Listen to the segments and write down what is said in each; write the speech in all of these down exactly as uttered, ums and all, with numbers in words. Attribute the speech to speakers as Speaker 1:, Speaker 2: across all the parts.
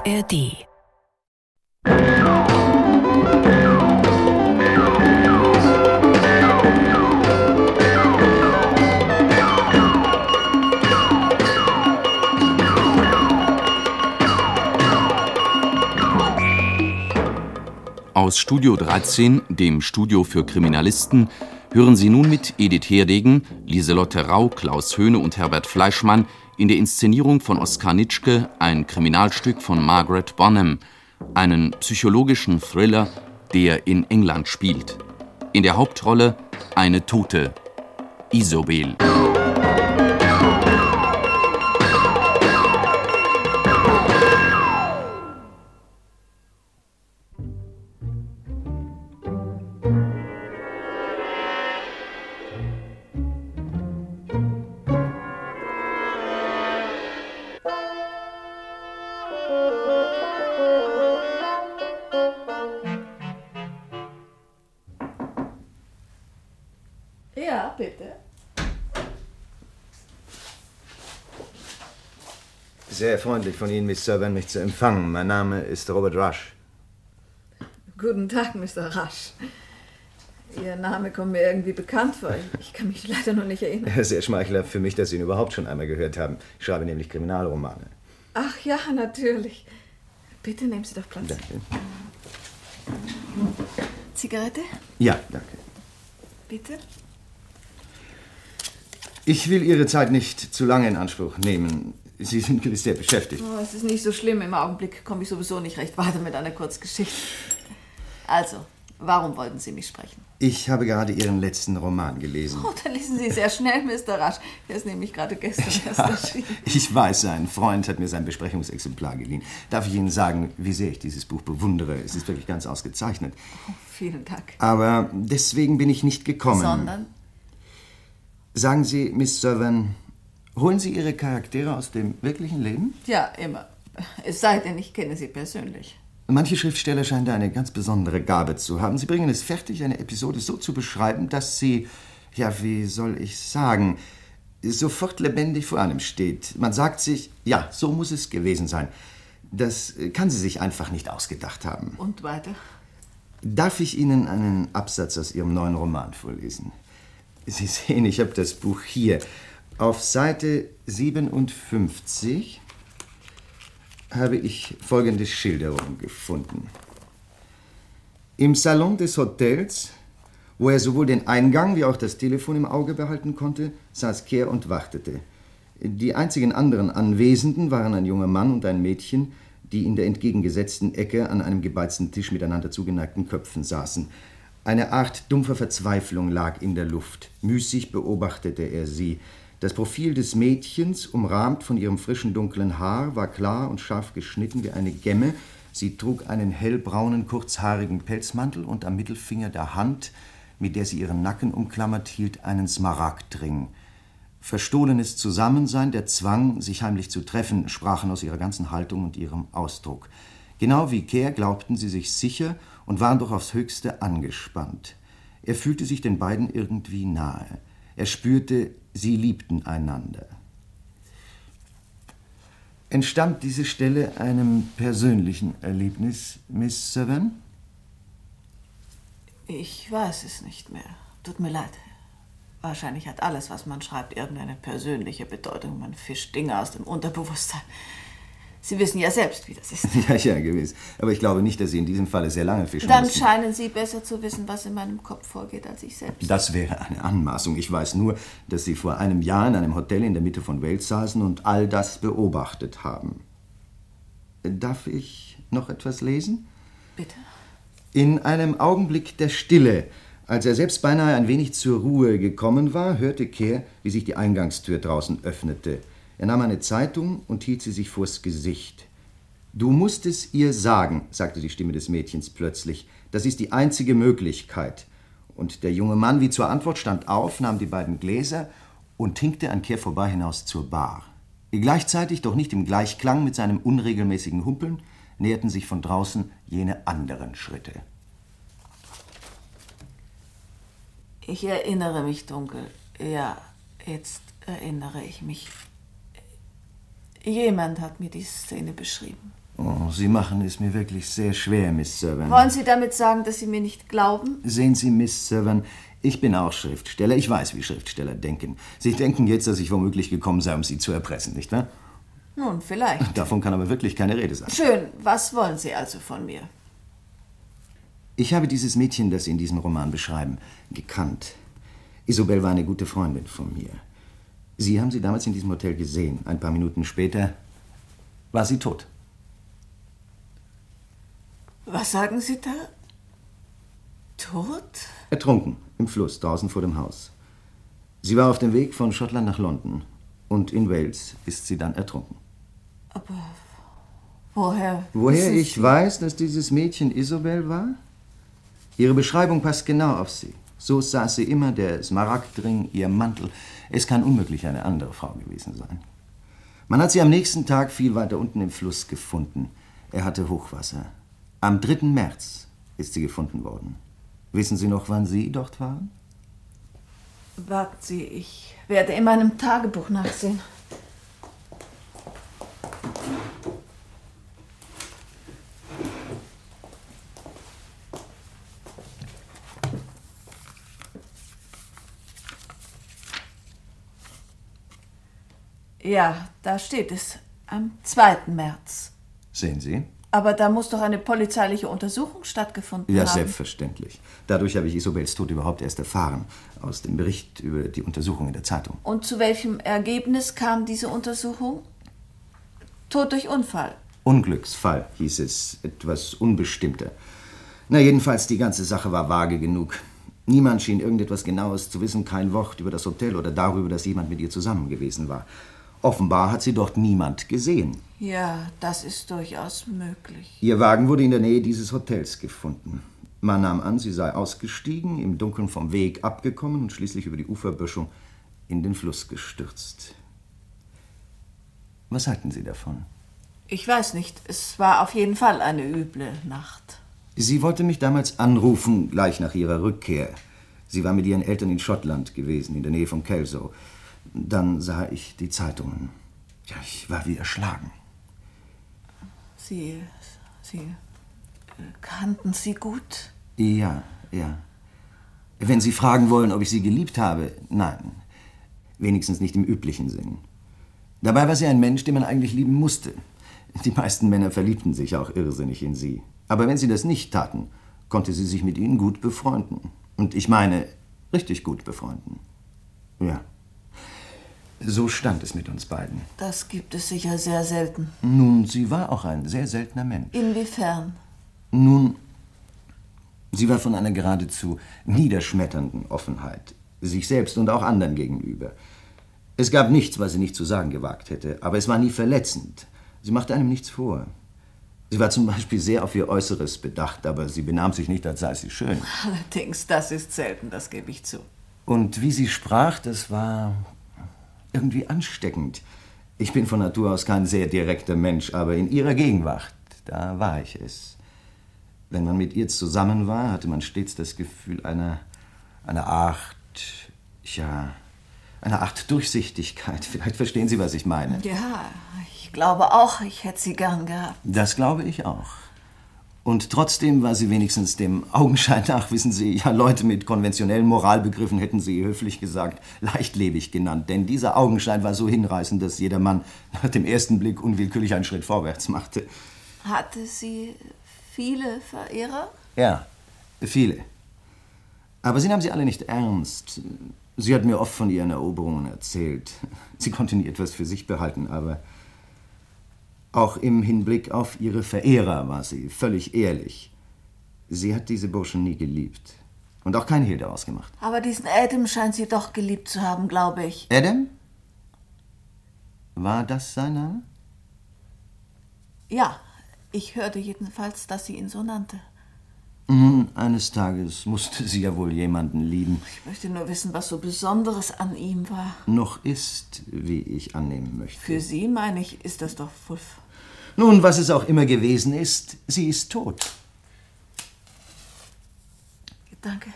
Speaker 1: R D.
Speaker 2: Aus Studio dreizehn, dem Studio für Kriminalisten, hören Sie nun mit Edith Herdegen, Lieselotte Rau, Klaus Höhne und Herbert Fleischmann in der Inszenierung von Oskar Nitschke ein Kriminalstück von Margaret Bonham, einen psychologischen Thriller, der in England spielt. In der Hauptrolle eine Tote, Isobel.
Speaker 3: Ja, bitte.
Speaker 4: Sehr freundlich von Ihnen, Miss Servan, mich zu empfangen. Mein Name ist Robert Rush.
Speaker 3: Guten Tag, Mister Rush. Ihr Name kommt mir irgendwie bekannt vor. Ich kann mich leider noch nicht erinnern.
Speaker 4: Sehr schmeichelhaft für mich, dass Sie ihn überhaupt schon einmal gehört haben. Ich schreibe nämlich Kriminalromane.
Speaker 3: Ach ja, natürlich. Bitte nehmen Sie doch Platz.
Speaker 4: Danke.
Speaker 3: Zigarette?
Speaker 4: Ja, danke.
Speaker 3: Bitte?
Speaker 4: Ich will Ihre Zeit nicht zu lange in Anspruch nehmen. Sie sind gewiss sehr beschäftigt.
Speaker 3: Oh, es ist nicht so schlimm. Im Augenblick komme ich sowieso nicht recht weiter mit einer Kurzgeschichte. Also, warum wollten Sie mich sprechen?
Speaker 4: Ich habe gerade Ihren letzten Roman gelesen.
Speaker 3: Oh, dann lesen Sie sehr schnell, Mister Rush. Der ist nämlich gerade gestern erst
Speaker 4: Ja,
Speaker 3: erschienen.
Speaker 4: ich weiß, ein Freund hat mir sein Besprechungsexemplar geliehen. Darf ich Ihnen sagen, wie sehr ich dieses Buch bewundere? Es ist wirklich ganz ausgezeichnet.
Speaker 3: Oh, vielen Dank.
Speaker 4: Aber deswegen bin ich nicht gekommen.
Speaker 3: Sondern?
Speaker 4: Sagen Sie, Miss Servan, holen Sie Ihre Charaktere aus dem wirklichen Leben?
Speaker 3: Ja, immer. Es sei denn, ich kenne Sie persönlich.
Speaker 4: Manche Schriftsteller scheinen da eine ganz besondere Gabe zu haben. Sie bringen es fertig, eine Episode so zu beschreiben, dass sie, ja, wie soll ich sagen, sofort lebendig vor einem steht. Man sagt sich, ja, so muss es gewesen sein. Das kann sie sich einfach nicht ausgedacht haben.
Speaker 3: Und weiter?
Speaker 4: Darf ich Ihnen einen Absatz aus Ihrem neuen Roman vorlesen? Sie sehen, ich habe das Buch hier. Auf Seite siebenundfünfzig habe ich folgende Schilderung gefunden. Im Salon des Hotels, wo er sowohl den Eingang wie auch das Telefon im Auge behalten konnte, saß Kehr und wartete. Die einzigen anderen Anwesenden waren ein junger Mann und ein Mädchen, die in der entgegengesetzten Ecke an einem gebeizten Tisch mit einander zugeneigten Köpfen saßen. Eine Art dumpfer Verzweiflung lag in der Luft. Müßig beobachtete er sie. Das Profil des Mädchens, umrahmt von ihrem frischen, dunklen Haar, war klar und scharf geschnitten wie eine Gemme. Sie trug einen hellbraunen, kurzhaarigen Pelzmantel und am Mittelfinger der Hand, mit der sie ihren Nacken umklammert hielt, einen Smaragdring. Verstohlenes Zusammensein, der Zwang, sich heimlich zu treffen, sprachen aus ihrer ganzen Haltung und ihrem Ausdruck. Genau wie Kehr glaubten sie sich sicher und waren doch aufs Höchste angespannt. Er fühlte sich den beiden irgendwie nahe. Er spürte, sie liebten einander. Entstammt diese Stelle einem persönlichen Erlebnis, Miss Servan?
Speaker 3: Ich weiß es nicht mehr. Tut mir leid. Wahrscheinlich hat alles, was man schreibt, irgendeine persönliche Bedeutung. Man fischt Dinge aus dem Unterbewusstsein. Sie wissen ja selbst, wie das ist.
Speaker 4: Ja, ja, gewiss. Aber ich glaube nicht, dass Sie in diesem Falle sehr lange fischen
Speaker 3: Dann
Speaker 4: mussten.
Speaker 3: scheinen Sie besser zu wissen, was in meinem Kopf vorgeht, als ich selbst.
Speaker 4: Das wäre eine Anmaßung. Ich weiß nur, dass Sie vor einem Jahr in einem Hotel in der Mitte von Wales saßen und all das beobachtet haben. Darf ich noch etwas lesen?
Speaker 3: Bitte?
Speaker 4: In einem Augenblick der Stille, als er selbst beinahe ein wenig zur Ruhe gekommen war, hörte Kehr, wie sich die Eingangstür draußen öffnete. Er nahm eine Zeitung und hielt sie sich vors Gesicht. »Du musst es ihr sagen«, sagte die Stimme des Mädchens plötzlich. »Das ist die einzige Möglichkeit.« Und der junge Mann wie zur Antwort stand auf, nahm die beiden Gläser und hinkte an Kehr vorbei hinaus zur Bar. Gleichzeitig, doch nicht im Gleichklang mit seinem unregelmäßigen Humpeln, näherten sich von draußen jene anderen Schritte.
Speaker 3: Ich erinnere mich dunkel. Ja, jetzt erinnere ich mich. Jemand hat mir die Szene beschrieben.
Speaker 4: Oh, Sie machen es mir wirklich sehr schwer, Miss Servan.
Speaker 3: Wollen Sie damit sagen, dass Sie mir nicht glauben?
Speaker 4: Sehen Sie, Miss Servan, ich bin auch Schriftsteller. Ich weiß, wie Schriftsteller denken. Sie denken jetzt, dass ich womöglich gekommen sei, um Sie zu erpressen, nicht wahr?
Speaker 3: Nun, vielleicht.
Speaker 4: Davon kann aber wirklich keine Rede sein.
Speaker 3: Schön. Was wollen Sie also von mir?
Speaker 4: Ich habe dieses Mädchen, das Sie in diesem Roman beschreiben, gekannt. Isobel war eine gute Freundin von mir. Sie haben sie damals in diesem Hotel gesehen. Ein paar Minuten später war sie tot.
Speaker 3: Was sagen Sie da? Tot?
Speaker 4: Ertrunken, im Fluss, draußen vor dem Haus. Sie war auf dem Weg von Schottland nach London. Und in Wales ist sie dann ertrunken.
Speaker 3: Aber woher?
Speaker 4: Woher
Speaker 3: wissen
Speaker 4: ich
Speaker 3: Sie?
Speaker 4: weiß, dass dieses Mädchen Isobel war? Ihre Beschreibung passt genau auf sie. So saß sie immer, der Smaragdring, ihr Mantel. Es kann unmöglich eine andere Frau gewesen sein. Man hat sie am nächsten Tag viel weiter unten im Fluss gefunden. Er hatte Hochwasser. Am dritten März ist sie gefunden worden. Wissen Sie noch, wann Sie dort waren?
Speaker 3: Warten Sie, ich werde in meinem Tagebuch nachsehen. Ja, da steht es. Am zweiten März.
Speaker 4: Sehen Sie?
Speaker 3: Aber da muss doch eine polizeiliche Untersuchung stattgefunden
Speaker 4: Ja,
Speaker 3: haben.
Speaker 4: selbstverständlich. Dadurch habe ich Isobels Tod überhaupt erst erfahren. Aus dem Bericht über die Untersuchung in der Zeitung.
Speaker 3: Und zu welchem Ergebnis kam diese Untersuchung? Tod durch Unfall.
Speaker 4: Unglücksfall hieß es. Etwas unbestimmter. Na, jedenfalls, die ganze Sache war vage genug. Niemand schien irgendetwas Genaues zu wissen. Kein Wort über das Hotel oder darüber, dass jemand mit ihr zusammen gewesen war. Offenbar hat sie dort niemand gesehen.
Speaker 3: Ja, das ist durchaus möglich.
Speaker 4: Ihr Wagen wurde in der Nähe dieses Hotels gefunden. Man nahm an, sie sei ausgestiegen, im Dunkeln vom Weg abgekommen und schließlich über die Uferböschung in den Fluss gestürzt. Was halten Sie davon?
Speaker 3: Ich weiß nicht. Es war auf jeden Fall eine üble Nacht.
Speaker 4: Sie wollte mich damals anrufen, gleich nach ihrer Rückkehr. Sie war mit ihren Eltern in Schottland gewesen, in der Nähe von Kelso. Dann sah ich die Zeitungen. Ja, ich war wie erschlagen.
Speaker 3: Sie, Sie äh, kannten sie gut?
Speaker 4: Ja, ja. Wenn Sie fragen wollen, ob ich sie geliebt habe, nein. Wenigstens nicht im üblichen Sinn. Dabei war sie ein Mensch, den man eigentlich lieben musste. Die meisten Männer verliebten sich auch irrsinnig in sie. Aber wenn sie das nicht taten, konnte sie sich mit ihnen gut befreunden. Und ich meine, richtig gut befreunden. Ja. So stand es mit uns beiden.
Speaker 3: Das gibt es sicher sehr selten.
Speaker 4: Nun, sie war auch ein sehr seltener Mensch.
Speaker 3: Inwiefern?
Speaker 4: Nun, sie war von einer geradezu niederschmetternden Offenheit. Sich selbst und auch anderen gegenüber. Es gab nichts, was sie nicht zu sagen gewagt hätte. Aber es war nie verletzend. Sie machte einem nichts vor. Sie war zum Beispiel sehr auf ihr Äußeres bedacht, aber sie benahm sich nicht, als sei sie schön.
Speaker 3: Allerdings, das ist selten, das gebe ich zu.
Speaker 4: Und wie sie sprach, das war irgendwie ansteckend. Ich bin von Natur aus kein sehr direkter Mensch, aber in ihrer Gegenwart, da war ich es. Wenn man mit ihr zusammen war, hatte man stets das Gefühl einer, einer Art, ja, einer Art Durchsichtigkeit. Vielleicht verstehen Sie, was ich meine.
Speaker 3: Ja, ich glaube auch, ich hätte sie gern gehabt.
Speaker 4: Das glaube ich auch. Und trotzdem war sie wenigstens dem Augenschein nach, wissen Sie, ja, Leute mit konventionellen Moralbegriffen hätten sie höflich gesagt, leichtlebig genannt. Denn dieser Augenschein war so hinreißend, dass jeder Mann nach dem ersten Blick unwillkürlich einen Schritt vorwärts machte.
Speaker 3: Hatte sie viele Verehrer?
Speaker 4: Ja, viele. Aber sie nahm sie alle nicht ernst. Sie hat mir oft von ihren Eroberungen erzählt. Sie konnte nie etwas für sich behalten, aber auch im Hinblick auf ihre Verehrer war sie völlig ehrlich. Sie hat diese Burschen nie geliebt und auch kein Hehl daraus gemacht.
Speaker 3: Aber diesen Adam scheint sie doch geliebt zu haben, glaube ich.
Speaker 4: Adam? War das sein Name?
Speaker 3: Ja, ich hörte jedenfalls, dass sie ihn so nannte.
Speaker 4: Nun, eines Tages musste sie ja wohl jemanden lieben.
Speaker 3: Ich möchte nur wissen, was so Besonderes an ihm war.
Speaker 4: Noch ist, wie ich annehmen möchte.
Speaker 3: Für Sie, meine ich, ist das doch Pfuff.
Speaker 4: Nun, was es auch immer gewesen ist, sie ist tot.
Speaker 3: Danke.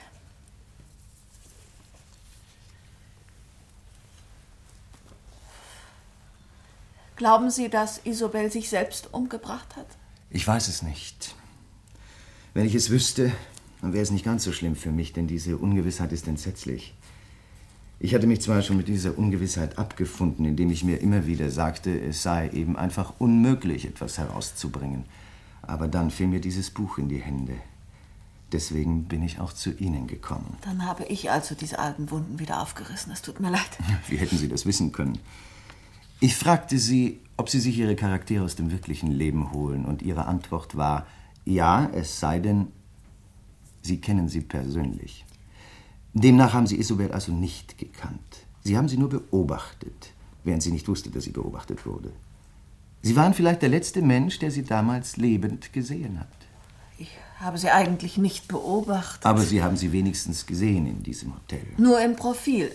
Speaker 3: Glauben Sie, dass Isobel sich selbst umgebracht hat?
Speaker 4: Ich weiß es nicht. Wenn ich es wüsste, dann wäre es nicht ganz so schlimm für mich, denn diese Ungewissheit ist entsetzlich. Ich hatte mich zwar schon mit dieser Ungewissheit abgefunden, indem ich mir immer wieder sagte, es sei eben einfach unmöglich, etwas herauszubringen. Aber dann fiel mir dieses Buch in die Hände. Deswegen bin ich auch zu Ihnen gekommen.
Speaker 3: Dann habe ich also diese alten Wunden wieder aufgerissen. Es tut mir leid.
Speaker 4: Wie hätten Sie das wissen können? Ich fragte Sie, ob Sie sich Ihre Charaktere aus dem wirklichen Leben holen. Und Ihre Antwort war, ja, es sei denn, Sie kennen sie persönlich. Demnach haben Sie Isobel also nicht gekannt. Sie haben sie nur beobachtet, während sie nicht wusste, dass sie beobachtet wurde. Sie waren vielleicht der letzte Mensch, der sie damals lebend gesehen hat.
Speaker 3: Ich habe sie eigentlich nicht beobachtet.
Speaker 4: Aber Sie haben sie wenigstens gesehen in diesem Hotel.
Speaker 3: Nur im Profil.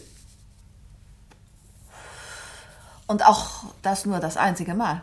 Speaker 3: Und auch das nur das einzige Mal.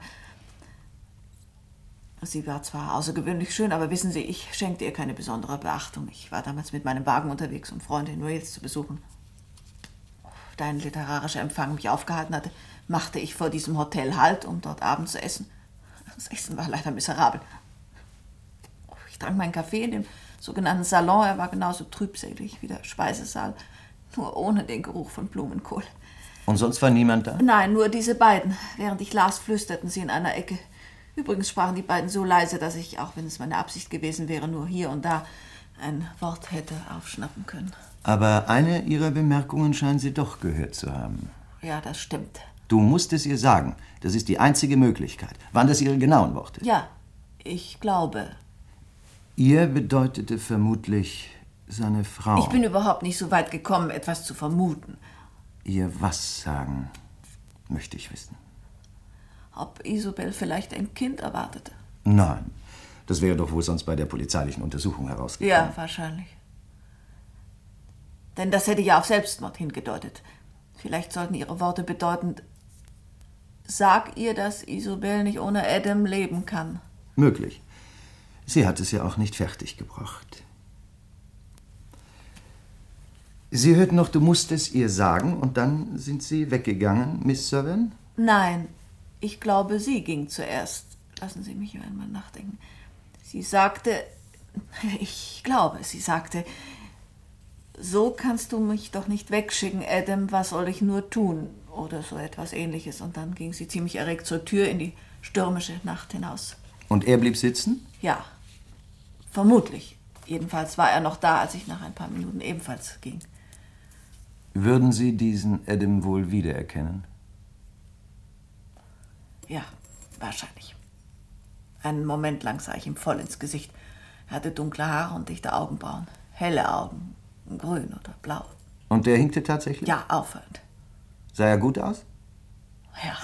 Speaker 3: Sie war zwar außergewöhnlich schön, aber wissen Sie, ich schenkte ihr keine besondere Beachtung. Ich war damals mit meinem Wagen unterwegs, um Freunde in Wales zu besuchen. Da ein literarischer Empfang mich aufgehalten hatte, machte ich vor diesem Hotel Halt, um dort Abend zu essen. Das Essen war leider miserabel. Ich trank meinen Kaffee in dem sogenannten Salon. Er war genauso trübselig wie der Speisesaal, nur ohne den Geruch von Blumenkohl.
Speaker 4: Und sonst war niemand da?
Speaker 3: Nein, nur diese beiden. Während ich las, flüsterten sie in einer Ecke. Übrigens sprachen die beiden so leise, dass ich, auch wenn es meine Absicht gewesen wäre, nur hier und da ein Wort hätte aufschnappen können.
Speaker 4: Aber eine Ihrer Bemerkungen scheinen Sie doch gehört zu haben.
Speaker 3: Ja, das stimmt.
Speaker 4: Du musst es ihr sagen. Das ist die einzige Möglichkeit. Waren das Ihre genauen Worte?
Speaker 3: Ja, ich glaube.
Speaker 4: Ihr bedeutete vermutlich seine Frau.
Speaker 3: Ich bin überhaupt nicht so weit gekommen, etwas zu vermuten.
Speaker 4: Ihr was sagen, möchte ich wissen.
Speaker 3: Ob Isobel vielleicht ein Kind erwartete?
Speaker 4: Nein, das wäre doch wohl sonst bei der polizeilichen Untersuchung herausgekommen.
Speaker 3: Ja, wahrscheinlich. Denn das hätte ja auf Selbstmord hingedeutet. Vielleicht sollten ihre Worte bedeuten, sag ihr, dass Isobel nicht ohne Adam leben kann.
Speaker 4: Möglich. Sie hat es ja auch nicht fertiggebracht. Sie hörten noch, du musst es ihr sagen, und dann sind Sie weggegangen, Miss Servan?
Speaker 3: Nein, ich glaube, sie ging zuerst. Lassen Sie mich einmal nachdenken. Sie sagte, ich glaube, sie sagte, so kannst du mich doch nicht wegschicken, Adam, was soll ich nur tun? Oder so etwas Ähnliches. Und dann ging sie ziemlich erregt zur Tür in die stürmische Nacht hinaus.
Speaker 4: Und er blieb sitzen?
Speaker 3: Ja, vermutlich. Jedenfalls war er noch da, als ich nach ein paar Minuten ebenfalls ging.
Speaker 4: Würden Sie diesen Adam wohl wiedererkennen?
Speaker 3: Ja, wahrscheinlich. Einen Moment lang sah ich ihm voll ins Gesicht. Er hatte dunkle Haare und dichte Augenbrauen. Helle Augen, grün oder blau.
Speaker 4: Und der hinkte tatsächlich?
Speaker 3: Ja, aufhörend.
Speaker 4: Sah er gut aus?
Speaker 3: Ja.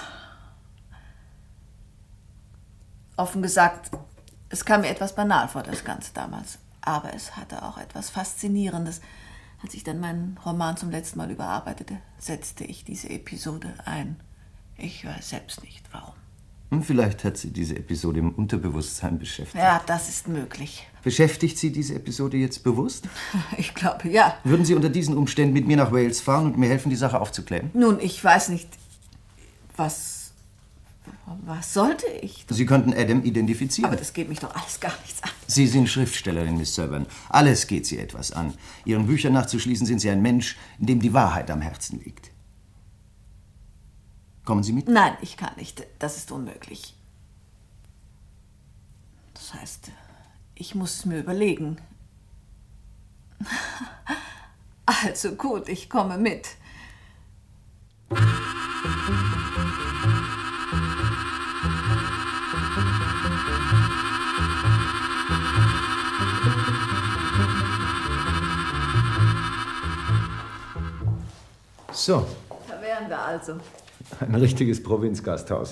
Speaker 3: Offen gesagt, es kam mir etwas banal vor, das Ganze damals. Aber es hatte auch etwas Faszinierendes. Als ich dann meinen Roman zum letzten Mal überarbeitete, setzte ich diese Episode ein. Ich weiß selbst nicht, warum.
Speaker 4: Und vielleicht hat Sie diese Episode im Unterbewusstsein beschäftigt.
Speaker 3: Ja, das ist möglich.
Speaker 4: Beschäftigt Sie diese Episode jetzt bewusst?
Speaker 3: Ich glaube, ja.
Speaker 4: Würden Sie unter diesen Umständen mit mir nach Wales fahren und mir helfen, die Sache aufzuklären?
Speaker 3: Nun, ich weiß nicht, was... Was sollte ich?
Speaker 4: Sie könnten Adam identifizieren.
Speaker 3: Aber das geht mich doch alles gar nichts an.
Speaker 4: Sie sind Schriftstellerin, Miss Servan. Alles geht Sie etwas an. Ihren Büchern nachzuschließen, sind Sie ein Mensch, dem die Wahrheit am Herzen liegt. Kommen Sie mit?
Speaker 3: Nein, ich kann nicht. Das ist unmöglich. Das heißt, ich muss es mir überlegen. Also gut, ich komme mit.
Speaker 4: So.
Speaker 3: Da wären wir also.
Speaker 4: Ein richtiges Provinzgasthaus.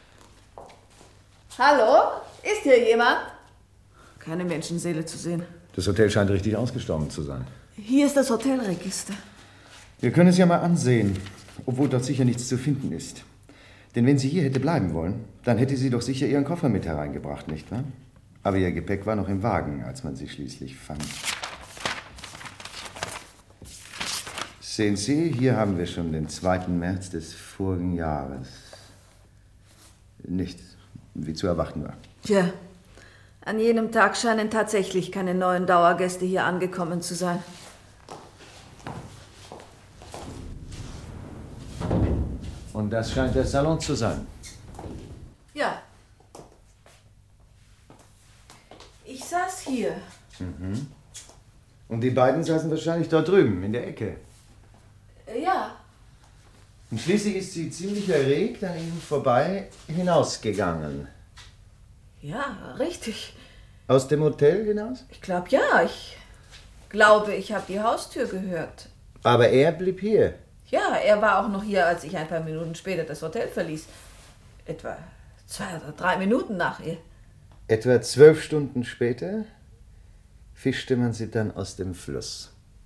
Speaker 3: Hallo? Ist hier jemand? Keine Menschenseele zu sehen.
Speaker 4: Das Hotel scheint richtig ausgestorben zu sein.
Speaker 3: Hier ist das Hotelregister.
Speaker 4: Wir können es ja mal ansehen, obwohl dort sicher nichts zu finden ist. Denn wenn sie hier hätte bleiben wollen, dann hätte sie doch sicher ihren Koffer mit hereingebracht, nicht wahr? Aber ihr Gepäck war noch im Wagen, als man sie schließlich fand. Sehen Sie, hier haben wir schon den zweiten März des vorigen Jahres. Nichts, wie zu erwarten war.
Speaker 3: Tja, An jenem Tag scheinen tatsächlich keine neuen Dauergäste hier angekommen zu sein.
Speaker 4: Und das scheint der Salon zu sein.
Speaker 3: Ja. Ich saß hier.
Speaker 4: Mhm. Und die beiden saßen wahrscheinlich dort drüben, in der Ecke.
Speaker 3: Ja.
Speaker 4: Und schließlich ist sie ziemlich erregt an ihnen vorbei hinausgegangen.
Speaker 3: Ja, richtig.
Speaker 4: Aus dem Hotel hinaus?
Speaker 3: Ich glaube ja. Ich glaube, ich habe die Haustür gehört.
Speaker 4: Aber er blieb hier.
Speaker 3: Ja, er war auch noch hier, als ich ein paar Minuten später das Hotel verließ. Etwa zwei oder drei Minuten nach ihr.
Speaker 4: Etwa zwölf Stunden später fischte man sie dann aus dem Fluss.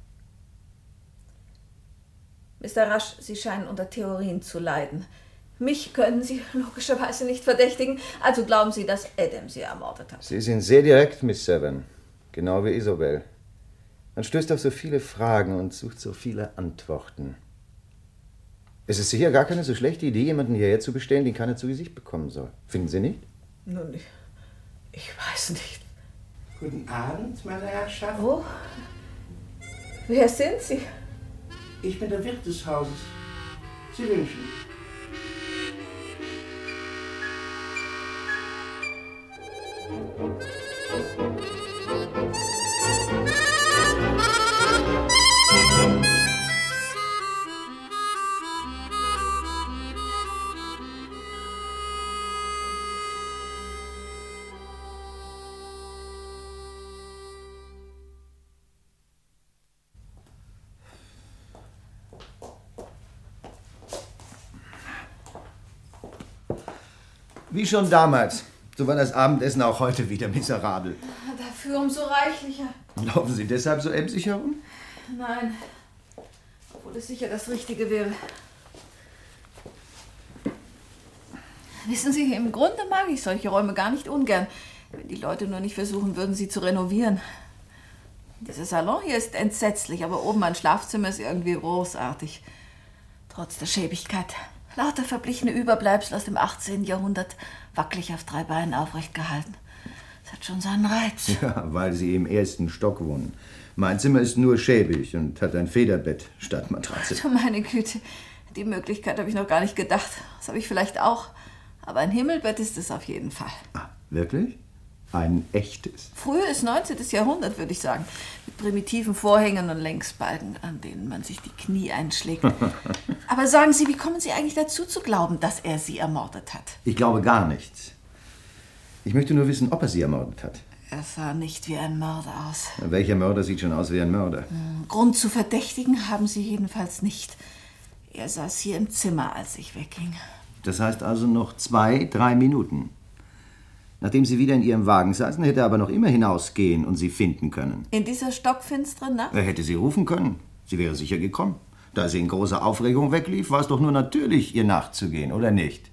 Speaker 3: Mister Rush, Sie scheinen unter Theorien zu leiden. Mich können Sie logischerweise nicht verdächtigen, also glauben Sie, dass Adam Sie ermordet hat.
Speaker 4: Sie sind sehr direkt, Miss Seven. Genau wie Isobel. Man stößt auf so viele Fragen und sucht so viele Antworten. Es ist sicher gar keine so schlechte Idee, jemanden hierher zu bestellen, den keiner zu Gesicht bekommen soll. Finden Sie nicht?
Speaker 3: Nun, ich, ich weiß nicht.
Speaker 1: Guten Abend, meine Herrschaft.
Speaker 3: Oh, wer sind Sie?
Speaker 1: Ich bin der Wirt des Hauses. Sie wünschen.
Speaker 4: Wie schon damals. So war das Abendessen auch heute wieder miserabel.
Speaker 3: Dafür umso reichlicher.
Speaker 4: Laufen Sie deshalb so emsig herum?
Speaker 3: Nein, obwohl es sicher das Richtige wäre. Wissen Sie, im Grunde mag ich solche Räume gar nicht ungern, wenn die Leute nur nicht versuchen würden, sie zu renovieren. Dieser Salon hier ist entsetzlich, aber oben mein Schlafzimmer ist irgendwie großartig. Trotz der Schäbigkeit. Lauter verblichene Überbleibsel aus dem achtzehnten Jahrhundert, wackelig auf drei Beinen aufrecht gehalten. Das hat schon seinen Reiz.
Speaker 4: Ja, weil Sie im ersten Stock wohnen. Mein Zimmer ist nur schäbig und hat ein Federbett statt Matratze.
Speaker 3: Du meine Güte, die Möglichkeit habe ich noch gar nicht gedacht. Das habe ich vielleicht auch. Aber ein Himmelbett ist es auf jeden Fall.
Speaker 4: Ah, wirklich? Ein echtes?
Speaker 3: Frühes neunzehnten Jahrhundert, würde ich sagen. Mit primitiven Vorhängen und Längsbalken, an denen man sich die Knie einschlägt. Aber sagen Sie, wie kommen Sie eigentlich dazu zu glauben, dass er Sie ermordet hat?
Speaker 4: Ich glaube gar nichts. Ich möchte nur wissen, ob er sie ermordet hat.
Speaker 3: Er sah nicht wie ein Mörder aus.
Speaker 4: Welcher Mörder sieht schon aus wie ein Mörder?
Speaker 3: Grund zu verdächtigen haben Sie jedenfalls nicht. Er saß hier im Zimmer, als ich wegging.
Speaker 4: Das heißt also noch zwei, drei Minuten. Nachdem Sie wieder in Ihrem Wagen saßen, hätte er aber noch immer hinausgehen und Sie finden können.
Speaker 3: In dieser stockfinsteren Nacht?
Speaker 4: Er hätte Sie rufen können. Sie wäre sicher gekommen. Da sie in großer Aufregung weglief, war es doch nur natürlich, ihr nachzugehen, oder nicht?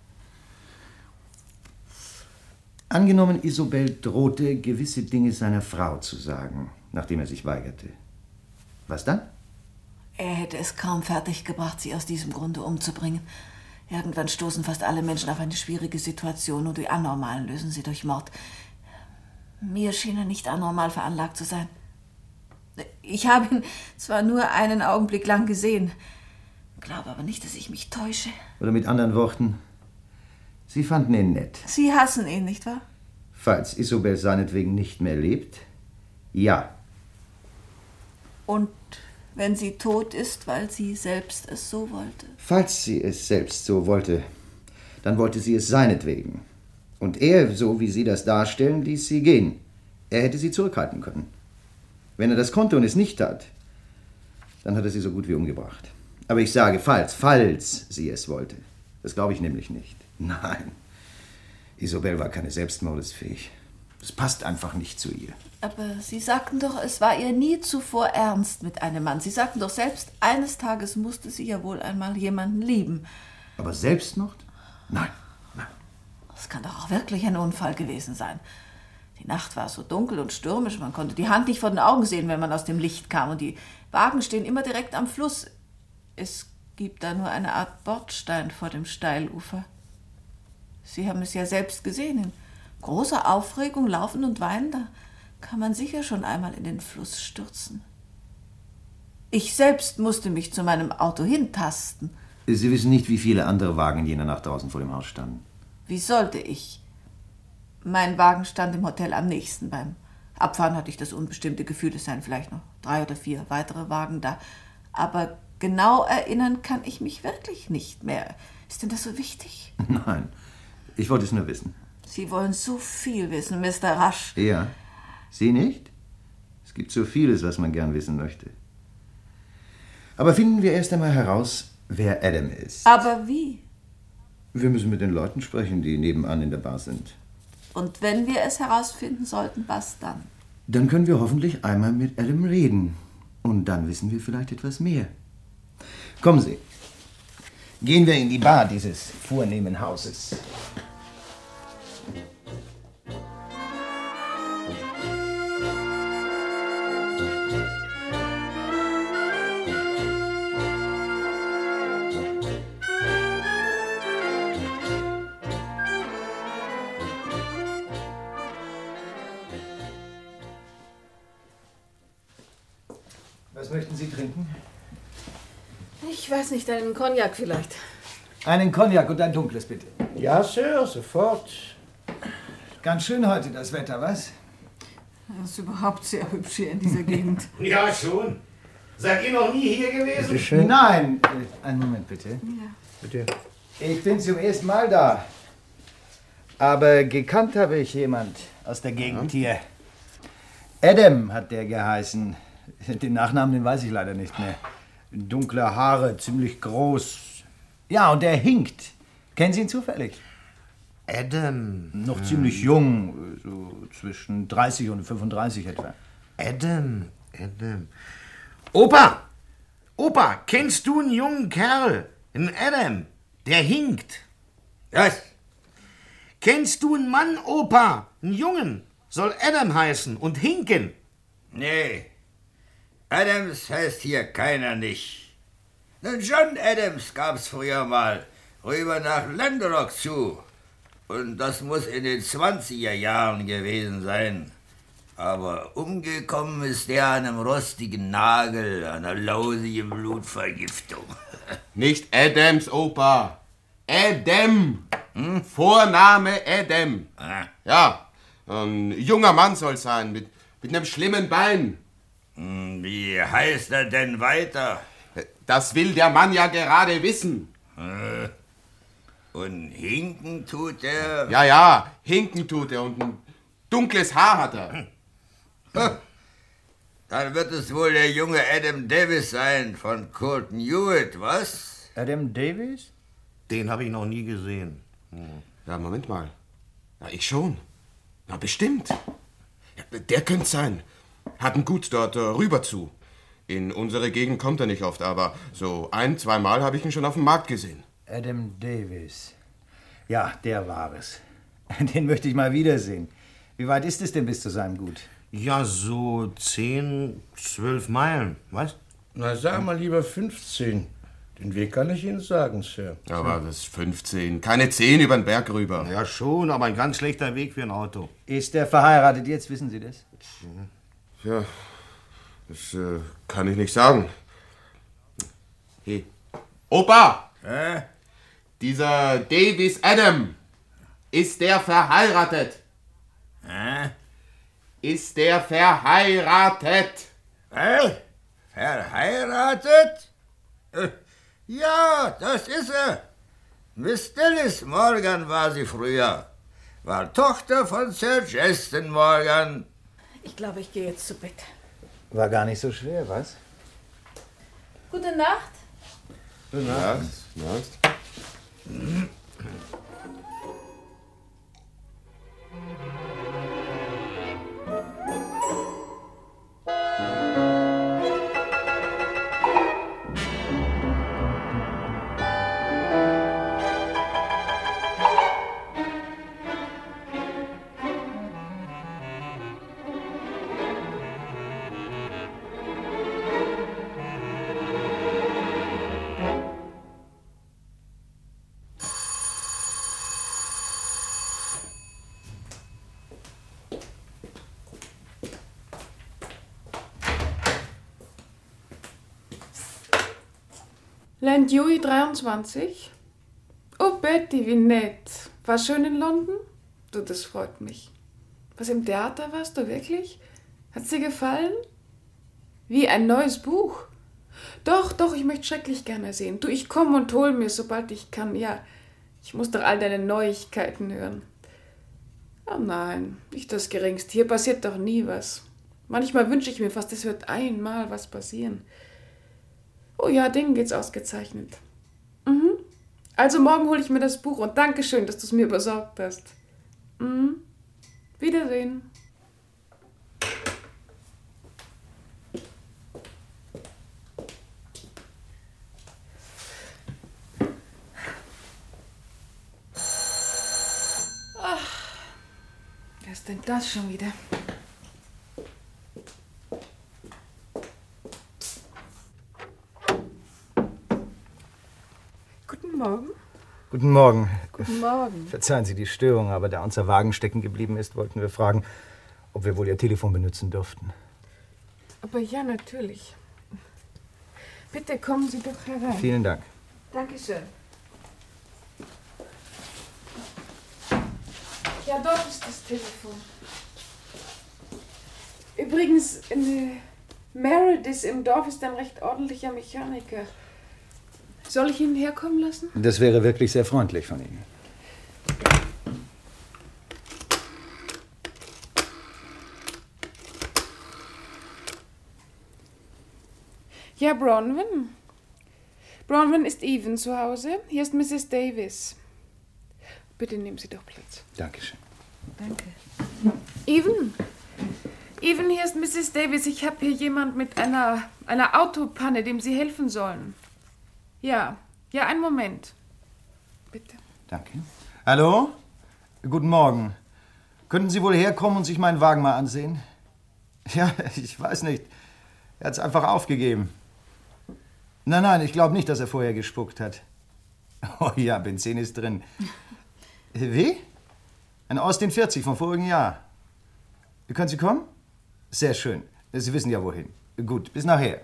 Speaker 4: Angenommen, Isobel drohte, gewisse Dinge seiner Frau zu sagen, nachdem er sich weigerte. Was dann?
Speaker 3: Er hätte es kaum fertiggebracht, sie aus diesem Grunde umzubringen. Irgendwann stoßen fast alle Menschen auf eine schwierige Situation und die Anormalen lösen sie durch Mord. Mir schien er nicht anormal veranlagt zu sein. Ich habe ihn zwar nur einen Augenblick lang gesehen, glaube aber nicht, dass ich mich täusche.
Speaker 4: Oder mit anderen Worten, Sie fanden ihn nett.
Speaker 3: Sie hassen ihn, nicht wahr?
Speaker 4: Falls Isobel seinetwegen nicht mehr lebt, ja.
Speaker 3: Und wenn sie tot ist, weil sie selbst es so wollte?
Speaker 4: Falls sie es selbst so wollte, dann wollte sie es seinetwegen. Und er, so wie Sie das darstellen, ließ sie gehen. Er hätte sie zurückhalten können. Wenn er das konnte und es nicht tat, dann hat er sie so gut wie umgebracht. Aber ich sage, falls, falls sie es wollte. Das glaube ich nämlich nicht. Nein, Isobel war keine selbstmordesfähig. Das passt einfach nicht zu ihr.
Speaker 3: Aber Sie sagten doch, es war ihr nie zuvor ernst mit einem Mann. Sie sagten doch selbst, eines Tages musste sie ja wohl einmal jemanden lieben.
Speaker 4: Aber Selbstmord? Nein, nein.
Speaker 3: Das kann doch auch wirklich ein Unfall gewesen sein. Die Nacht war so dunkel und stürmisch, man konnte die Hand nicht vor den Augen sehen, wenn man aus dem Licht kam. Und die Wagen stehen immer direkt am Fluss. Es gibt da nur eine Art Bordstein vor dem Steilufer. Sie haben es ja selbst gesehen, in großer Aufregung laufen und weinen, da kann man sicher schon einmal in den Fluss stürzen. Ich selbst musste mich zu meinem Auto hintasten.
Speaker 4: Sie wissen nicht, wie viele andere Wagen in jener Nacht draußen vor dem Haus standen.
Speaker 3: Wie sollte ich? Mein Wagen stand im Hotel am nächsten. Beim Abfahren hatte ich das unbestimmte Gefühl, es seien vielleicht noch drei oder vier weitere Wagen da. Aber genau erinnern kann ich mich wirklich nicht mehr. Ist denn das so wichtig?
Speaker 4: Nein, ich wollte es nur wissen.
Speaker 3: Sie wollen so viel wissen, Mister Rush.
Speaker 4: Ja, Sie nicht? Es gibt so vieles, was man gern wissen möchte. Aber finden wir erst einmal heraus, wer Adam ist.
Speaker 3: Aber wie?
Speaker 4: Wir müssen mit den Leuten sprechen, die nebenan in der Bar sind.
Speaker 3: Und wenn wir es herausfinden sollten, was dann?
Speaker 4: Dann können wir hoffentlich einmal mit Adam reden. Und dann wissen wir vielleicht etwas mehr. Kommen Sie. Gehen wir in die Bar dieses vornehmen Hauses. Was möchten Sie trinken?
Speaker 5: Ich weiß nicht, einen Cognac vielleicht.
Speaker 4: Einen Cognac und ein dunkles, bitte.
Speaker 1: Ja, Sir, sofort.
Speaker 4: Ganz schön heute das Wetter, was?
Speaker 3: Das ist überhaupt sehr hübsch hier in dieser Gegend.
Speaker 6: Ja, schon. Seid ihr noch nie hier gewesen?
Speaker 1: Bitte schön.
Speaker 4: Nein. Äh, einen Moment, bitte.
Speaker 3: Ja.
Speaker 1: Bitte.
Speaker 4: Ich bin zum ersten Mal da. Aber gekannt habe ich jemand aus der Gegend hier. Adam hat der geheißen. Den Nachnamen, den weiß ich leider nicht mehr. Dunkle Haare, ziemlich groß. Ja, und der hinkt. Kennen Sie ihn zufällig?
Speaker 6: Adam.
Speaker 4: Noch ziemlich jung, so zwischen dreißig und fünfunddreißig etwa.
Speaker 6: Adam. Adam. Opa! Opa, kennst du einen jungen Kerl? Einen Adam, der hinkt.
Speaker 7: Was?
Speaker 6: Kennst du einen Mann, Opa? Einen Jungen? Soll Adam heißen und hinken.
Speaker 7: Nee. Adams heißt hier keiner nicht. Einen John Adams gab's früher mal, rüber nach Landerock zu. Und das muss in den zwanziger Jahren gewesen sein. Aber umgekommen ist der an einem rostigen Nagel, an einer lausigen Blutvergiftung.
Speaker 2: Nicht Adams, Opa. Adam. Hm? Vorname Adam.
Speaker 7: Ah.
Speaker 2: Ja, ein junger Mann soll sein, mit, mit einem schlimmen Bein.
Speaker 7: Wie heißt er denn weiter?
Speaker 2: Das will der Mann ja gerade wissen.
Speaker 7: Und hinken tut er?
Speaker 2: Ja, ja, hinken tut er und ein dunkles Haar hat er.
Speaker 7: Dann wird es wohl der junge Adam Davis sein von Colt Hewitt, was?
Speaker 4: Adam Davis?
Speaker 6: Den habe ich noch nie gesehen.
Speaker 2: Ja, Moment mal. Ja, ich schon. Na, bestimmt. Ja, der könnte sein. Hat ein Gut dort äh, rüber zu. In unsere Gegend kommt er nicht oft, aber so ein, zwei Mal habe ich ihn schon auf dem Markt gesehen.
Speaker 4: Adam Davis. Ja, der war es. Den möchte ich mal wiedersehen. Wie weit ist es denn bis zu seinem Gut?
Speaker 6: Ja, so zehn, zwölf Meilen, weißt?
Speaker 1: Na, sag mal lieber fünfzehn. Den Weg kann ich Ihnen sagen, Sir.
Speaker 2: Aber das ist fünfzehn. Keine zehn über den Berg rüber.
Speaker 6: Ja, schon, aber ein ganz schlechter Weg für ein Auto.
Speaker 4: Ist der verheiratet jetzt, wissen Sie das?
Speaker 2: Ja, das äh, kann ich nicht sagen. Hey, Opa!
Speaker 7: Hä?
Speaker 2: Dieser Davis Adam, ist der verheiratet?
Speaker 7: Hä?
Speaker 2: Ist der verheiratet?
Speaker 7: Hä? Verheiratet? Äh, Ja, das ist er. Miss Dennis Morgan war sie früher. War Tochter von Sir Justin Morgan.
Speaker 5: Ich glaube, ich gehe jetzt zu Bett.
Speaker 4: War gar nicht so schwer, was?
Speaker 5: Gute Nacht.
Speaker 2: Gute Nacht. Nacht.
Speaker 5: Land Dewey dreiundzwanzig? Oh, Betty, wie nett. War schön in London? Du, das freut mich. Was, im Theater warst du wirklich? Hat's dir gefallen? Wie, ein neues Buch? Doch, doch, ich möchte schrecklich gerne sehen. Du, ich komme und hol mir, sobald ich kann. Ja, ich muss doch all deine Neuigkeiten hören. Oh nein, nicht das Geringste. Hier passiert doch nie was. Manchmal wünsche ich mir fast, es wird einmal was passieren. Oh ja, denen geht's ausgezeichnet. Mhm. Also morgen hole ich mir das Buch und Dankeschön, dass du es mir besorgt hast. Mhm. Wiedersehen. Ach, wer ist denn das schon wieder? Guten Morgen.
Speaker 4: Guten Morgen.
Speaker 5: Guten Morgen.
Speaker 4: Verzeihen Sie die Störung, aber da unser Wagen stecken geblieben ist, wollten wir fragen, ob wir wohl Ihr Telefon benutzen dürften.
Speaker 5: Aber ja, natürlich. Bitte kommen Sie doch herein.
Speaker 4: Vielen Dank.
Speaker 5: Dankeschön. Ja, dort ist das Telefon. Übrigens, in Meredith im Dorf ist ein recht ordentlicher Mechaniker. Soll ich ihn herkommen lassen?
Speaker 4: Das wäre wirklich sehr freundlich von Ihnen.
Speaker 5: Ja, Bronwyn. Bronwyn, ist Evan zu Hause? Hier ist Misses Davis. Bitte nehmen Sie doch Platz.
Speaker 4: Dankeschön.
Speaker 3: Danke.
Speaker 5: Evan. Evan, hier ist Misses Davis. Ich habe hier jemand mit einer, einer Autopanne, dem Sie helfen sollen. Ja, ja, einen Moment. Bitte.
Speaker 4: Danke. Hallo? Guten Morgen. Könnten Sie wohl herkommen und sich meinen Wagen mal ansehen? Ja, ich weiß nicht. Er hat es einfach aufgegeben. Nein, nein, ich glaube nicht, dass er vorher gespuckt hat. Oh ja, Benzin ist drin. Wie? Ein Austin vierzig vom vorigen Jahr. Können Sie kommen? Sehr schön. Sie wissen ja wohin. Gut, bis nachher.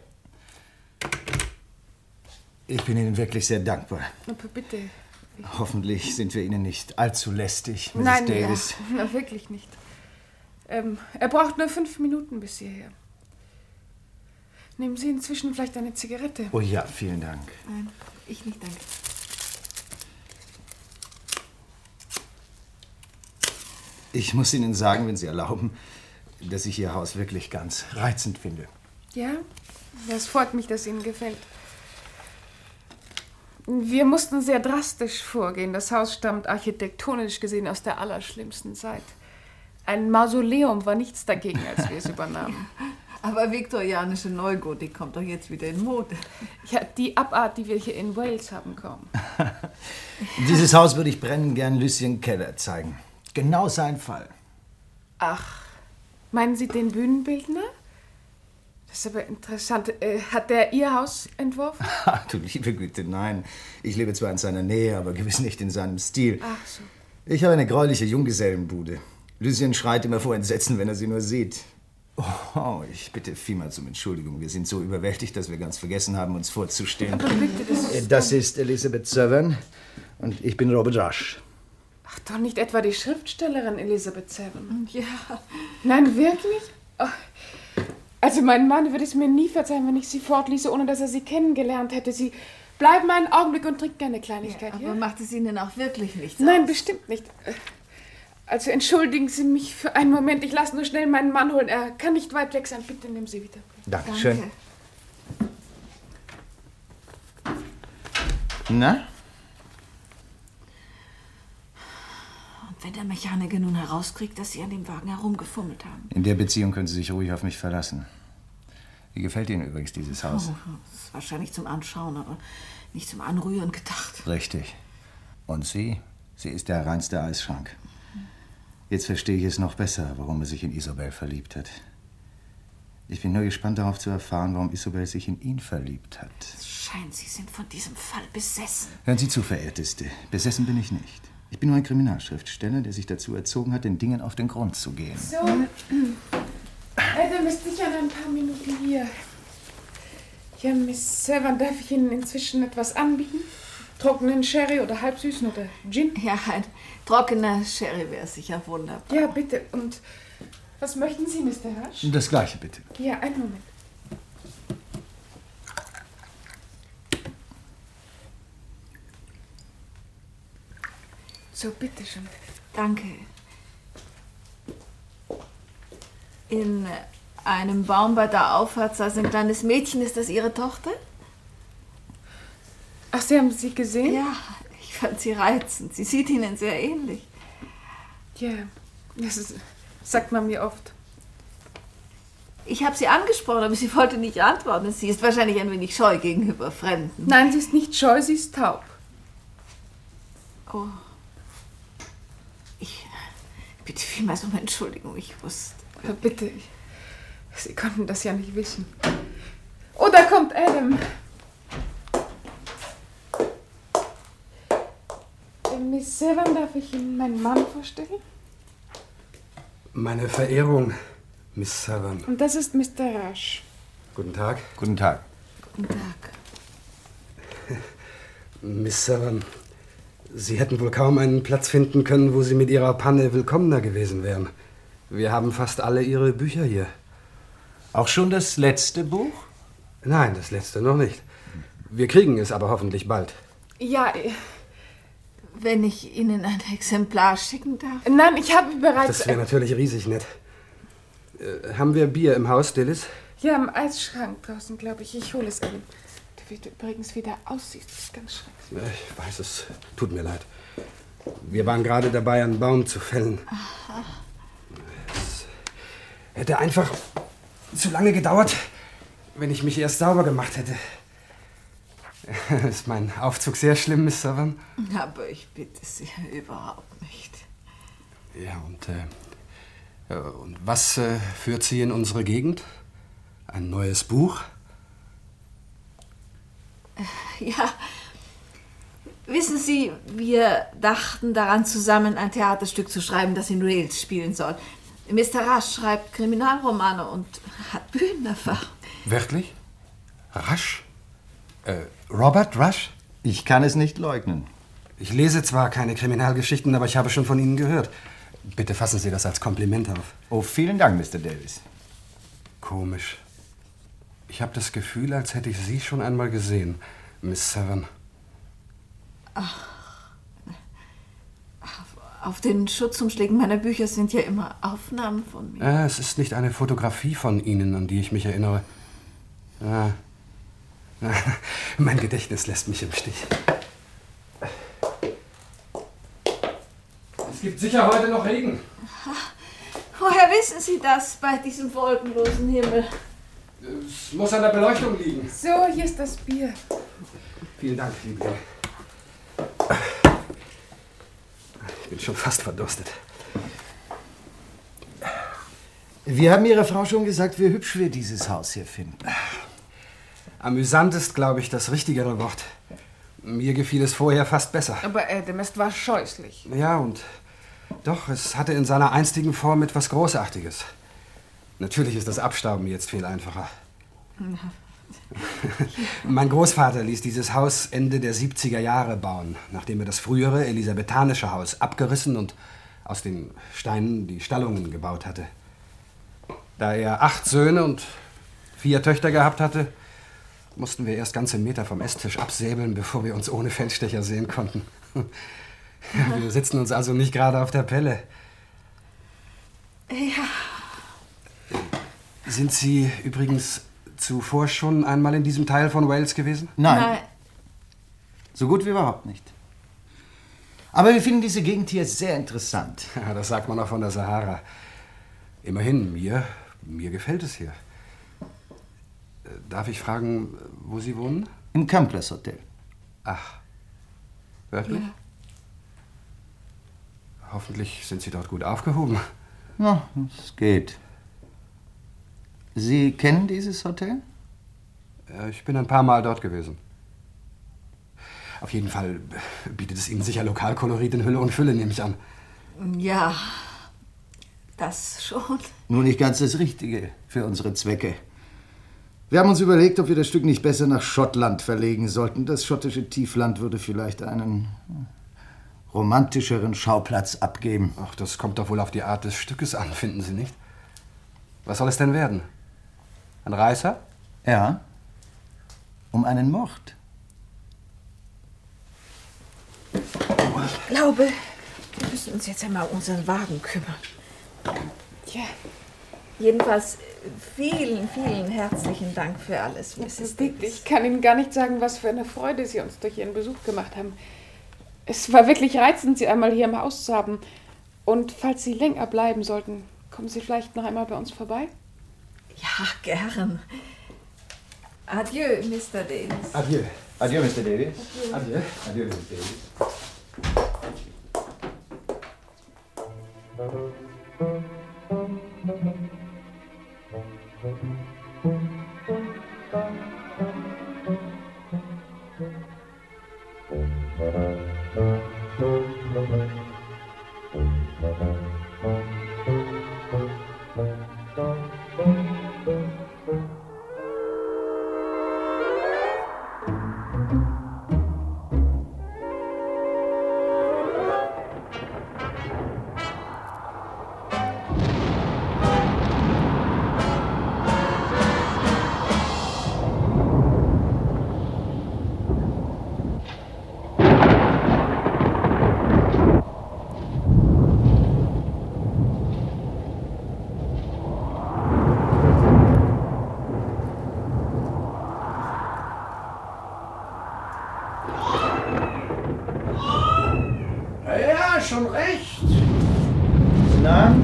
Speaker 4: Ich bin Ihnen wirklich sehr dankbar.
Speaker 5: Aber bitte.
Speaker 4: Hoffentlich sind wir Ihnen nicht allzu lästig, Misses
Speaker 5: Nein,
Speaker 4: Davis.
Speaker 5: Ja, na, wirklich nicht. Ähm, er braucht nur fünf Minuten bis hierher. Nehmen Sie inzwischen vielleicht eine Zigarette?
Speaker 4: Oh ja, vielen Dank.
Speaker 3: Nein, ich nicht, danke.
Speaker 4: Ich muss Ihnen sagen, wenn Sie erlauben, dass ich Ihr Haus wirklich ganz reizend finde.
Speaker 5: Ja, das freut mich, dass Ihnen gefällt. Wir mussten sehr drastisch vorgehen. Das Haus stammt architektonisch gesehen aus der allerschlimmsten Zeit. Ein Mausoleum war nichts dagegen, als wir es übernahmen.
Speaker 3: Aber viktorianische Neugotik kommt doch jetzt wieder in Mode.
Speaker 5: Ja, die Abart, die wir hier in Wales haben, kaum.
Speaker 4: Dieses Haus würde ich brennend gern Lucien Keller zeigen. Genau sein Fall.
Speaker 5: Ach, meinen Sie den Bühnenbildner? Das ist aber interessant. Äh, hat der Ihr Haus entworfen?
Speaker 4: Ach, du liebe Güte, nein. Ich lebe zwar in seiner Nähe, aber gewiss nicht in seinem Stil.
Speaker 5: Ach so.
Speaker 4: Ich habe eine gräuliche Junggesellenbude. Lucien schreit immer vor Entsetzen, wenn er sie nur sieht. Oh, ich bitte vielmals um Entschuldigung. Wir sind so überwältigt, dass wir ganz vergessen haben, uns vorzustellen.
Speaker 5: Aber bitte, das ist...
Speaker 4: Das ist Elizabeth Severn und ich bin Robert Rush.
Speaker 5: Ach, doch nicht etwa die Schriftstellerin Elizabeth Severn.
Speaker 3: Ja.
Speaker 5: Nein, wirklich? Oh. Also mein Mann würde es mir nie verzeihen, wenn ich sie fortließe, ohne dass er sie kennengelernt hätte. Sie bleiben einen Augenblick und trinken eine Kleinigkeit.
Speaker 3: Aber
Speaker 5: Ja,
Speaker 3: macht es Ihnen auch wirklich nichts
Speaker 5: Nein,
Speaker 3: aus?
Speaker 5: bestimmt nicht. Also entschuldigen Sie mich für einen Moment. Ich lasse nur schnell meinen Mann holen. Er kann nicht weit weg sein. Bitte nehmen Sie wieder.
Speaker 4: Dankeschön.
Speaker 3: Danke.
Speaker 4: Na?
Speaker 3: Und wenn der Mechaniker nun herauskriegt, dass Sie an dem Wagen herumgefummelt haben?
Speaker 4: In der Beziehung können Sie sich ruhig auf mich verlassen. Wie gefällt Ihnen übrigens dieses Haus?
Speaker 3: Oh, das ist wahrscheinlich zum Anschauen, aber nicht zum Anrühren gedacht.
Speaker 4: Richtig. Und sie? Sie ist der reinste Eisschrank. Jetzt verstehe ich es noch besser, warum er sich in Isobel verliebt hat. Ich bin nur gespannt darauf zu erfahren, warum Isobel sich in ihn verliebt hat.
Speaker 3: Es scheint, Sie sind von diesem Fall besessen.
Speaker 4: Hören Sie zu, Verehrteste. Besessen bin ich nicht. Ich bin nur ein Kriminalschriftsteller, der sich dazu erzogen hat, den Dingen auf den Grund zu gehen.
Speaker 5: So. Adam ist sicher in ein paar Minuten hier. Ja, Miss Severn, darf ich Ihnen inzwischen etwas anbieten? Trockenen Sherry oder halbsüßen oder Gin?
Speaker 3: Ja, ein trockener Sherry wäre sicher wunderbar.
Speaker 5: Ja, bitte. Und was möchten Sie, Mister Rush?
Speaker 4: Das Gleiche, bitte.
Speaker 5: Ja, einen Moment. So, bitteschön.
Speaker 3: Danke. In einem Baum bei der Auffahrt saß ein kleines Mädchen. Ist das Ihre Tochter?
Speaker 5: Ach, Sie haben sie gesehen?
Speaker 3: Ja, ich fand sie reizend. Sie sieht Ihnen sehr ähnlich.
Speaker 5: Ja, das ist, sagt man mir oft.
Speaker 3: Ich habe sie angesprochen, aber sie wollte nicht antworten. Sie ist wahrscheinlich ein wenig scheu gegenüber Fremden.
Speaker 5: Nein, sie ist nicht scheu, sie ist taub.
Speaker 3: Oh. Ich bitte vielmals um Entschuldigung, ich wusste.
Speaker 5: Aber bitte, ich, Sie konnten das ja nicht wissen. Oh, da kommt Adam. Miss Severn, darf ich Ihnen meinen Mann vorstellen?
Speaker 8: Meine Verehrung, Miss Severn.
Speaker 5: Und das ist Mister Rush.
Speaker 8: Guten Tag.
Speaker 4: Guten Tag.
Speaker 3: Guten Tag.
Speaker 8: Miss Severn, Sie hätten wohl kaum einen Platz finden können, wo Sie mit Ihrer Panne willkommener gewesen wären. Wir haben fast alle Ihre Bücher hier.
Speaker 4: Auch schon das letzte Buch?
Speaker 8: Nein, das letzte noch nicht. Wir kriegen es aber hoffentlich bald.
Speaker 5: Ja,
Speaker 3: wenn ich Ihnen ein Exemplar schicken darf?
Speaker 5: Nein, ich habe bereits...
Speaker 8: Das wäre natürlich riesig nett. Äh, haben wir Bier im Haus, Dillis?
Speaker 5: Ja, im Eisschrank draußen, glaube ich. Ich hole es eben. Der wird übrigens wieder aussieht. Das ist ganz schrecklich.
Speaker 8: Ich weiß es. Tut mir leid. Wir waren gerade dabei, einen Baum zu fällen.
Speaker 3: Aha.
Speaker 8: Es hätte einfach zu lange gedauert, wenn ich mich erst sauber gemacht hätte. Ist mein Aufzug sehr schlimm, Miss Severn?
Speaker 3: Aber ich bitte Sie überhaupt nicht.
Speaker 8: Ja, und, äh, und was äh, führt Sie in unsere Gegend? Ein neues Buch?
Speaker 3: Ja, wissen Sie, wir dachten daran, zusammen ein Theaterstück zu schreiben, das in Wales spielen soll. Mister Rush schreibt Kriminalromane und hat Bühnenerfahrung.
Speaker 8: Wirklich? Rush? Äh, Robert Rush?
Speaker 4: Ich kann es nicht leugnen.
Speaker 8: Ich lese zwar keine Kriminalgeschichten, aber ich habe schon von Ihnen gehört. Bitte fassen Sie das als Kompliment auf.
Speaker 4: Oh, vielen Dank, Mister Davis.
Speaker 8: Komisch. Ich habe das Gefühl, als hätte ich Sie schon einmal gesehen, Miss Severn.
Speaker 3: Ach, auf, auf den Schutzumschlägen meiner Bücher sind ja immer Aufnahmen von mir.
Speaker 8: Äh, es ist nicht eine Fotografie von Ihnen, an die ich mich erinnere. Ah. Mein Gedächtnis lässt mich im Stich. Es gibt sicher heute noch Regen.
Speaker 3: Woher wissen Sie das bei diesem wolkenlosen Himmel?
Speaker 8: Es muss an der Beleuchtung liegen.
Speaker 5: So, hier ist das Bier.
Speaker 8: Vielen Dank, liebe. Ich bin schon fast verdurstet.
Speaker 4: Wir haben Ihrer Frau schon gesagt, wie hübsch wir dieses Haus hier finden.
Speaker 8: Amüsant ist, glaube ich, das richtigere Wort. Mir gefiel es vorher fast besser.
Speaker 5: Aber Adam, es war scheußlich.
Speaker 8: Ja, und doch, es hatte in seiner einstigen Form etwas Großartiges. Natürlich ist das Abstauben jetzt viel einfacher. Mein Großvater ließ dieses Haus Ende der siebziger Jahre bauen, nachdem er das frühere elisabethanische Haus abgerissen und aus den Steinen die Stallungen gebaut hatte. Da er acht Söhne und vier Töchter gehabt hatte, mussten wir erst ganze Meter vom Esstisch absäbeln, bevor wir uns ohne Feldstecher sehen konnten. Wir sitzen uns also nicht gerade auf der Pelle.
Speaker 3: Ja.
Speaker 8: Sind Sie übrigens zuvor schon einmal in diesem Teil von Wales gewesen?
Speaker 4: Nein.
Speaker 3: Nein.
Speaker 4: So gut wie überhaupt nicht. Aber wir finden diese Gegend hier sehr interessant.
Speaker 8: Ja, das sagt man auch von der Sahara. Immerhin, mir, mir gefällt es hier. Darf ich fragen, wo Sie wohnen?
Speaker 4: Im Campless Hotel.
Speaker 8: Ach, wirklich?
Speaker 3: Ja.
Speaker 8: Hoffentlich sind Sie dort gut aufgehoben.
Speaker 4: Ja, es geht. Sie kennen dieses Hotel?
Speaker 8: Ja, ich bin ein paar Mal dort gewesen. Auf jeden Fall bietet es Ihnen sicher Lokalkolorit in Hülle und Fülle, nehme ich an.
Speaker 3: Ja, das schon.
Speaker 4: Nur nicht ganz das Richtige für unsere Zwecke. Wir haben uns überlegt, ob wir das Stück nicht besser nach Schottland verlegen sollten. Das schottische Tiefland würde vielleicht einen romantischeren Schauplatz abgeben.
Speaker 8: Ach, das kommt doch wohl auf die Art des Stückes an, finden Sie nicht? Was soll es denn werden? Ein Reißer?
Speaker 4: Ja, um einen Mord.
Speaker 3: Ich glaube, wir müssen uns jetzt einmal um unseren Wagen kümmern.
Speaker 5: Ja.
Speaker 3: Jedenfalls vielen, vielen herzlichen Dank für alles, Misses Davis.
Speaker 5: Ich kann Ihnen gar nicht sagen, was für eine Freude Sie uns durch Ihren Besuch gemacht haben. Es war wirklich reizend, Sie einmal hier im Haus zu haben. Und falls Sie länger bleiben sollten, kommen Sie vielleicht noch einmal bei uns vorbei?
Speaker 3: Ja, gern. Adieu, Mister Davis.
Speaker 4: Adieu. Adieu, Mister Davis. Adieu. Adieu, Mister Davis.
Speaker 1: Schon recht.
Speaker 4: Guten Abend.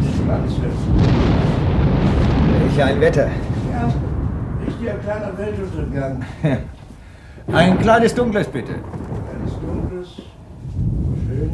Speaker 4: Welch ein Wetter.
Speaker 1: Ja, richtig ein kleiner Weltuntergang.
Speaker 4: Ein kleines Dunkles, bitte.
Speaker 1: Kleines Dunkles. Schön.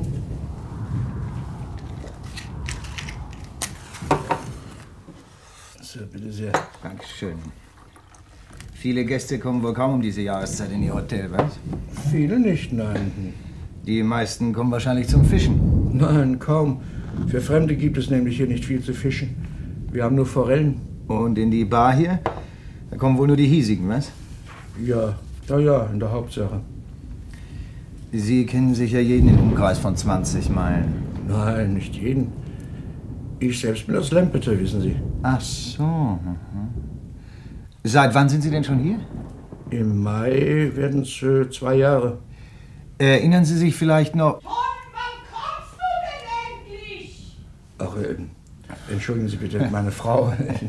Speaker 1: So, bitte sehr.
Speaker 4: Dankeschön. Viele Gäste kommen wohl kaum um diese Jahreszeit in Ihr Hotel, was?
Speaker 1: Viele nicht, nein.
Speaker 4: Die meisten kommen wahrscheinlich zum Fischen.
Speaker 1: Nein, kaum. Für Fremde gibt es nämlich hier nicht viel zu fischen. Wir haben nur Forellen.
Speaker 4: Und in die Bar hier? Da kommen wohl nur die hiesigen, was?
Speaker 1: Ja, ja, ja, in der Hauptsache.
Speaker 4: Sie kennen sicher jeden im Umkreis von zwanzig Meilen.
Speaker 1: Nein, nicht jeden. Ich selbst bin aus Lampeter, wissen Sie.
Speaker 4: Ach so. Mhm. Seit wann sind Sie denn schon hier?
Speaker 1: Im Mai werden es äh, zwei Jahre.
Speaker 4: Erinnern Sie sich vielleicht noch...
Speaker 9: Und wann kommst du denn endlich?
Speaker 1: Ach, äh, entschuldigen Sie bitte, meine Frau.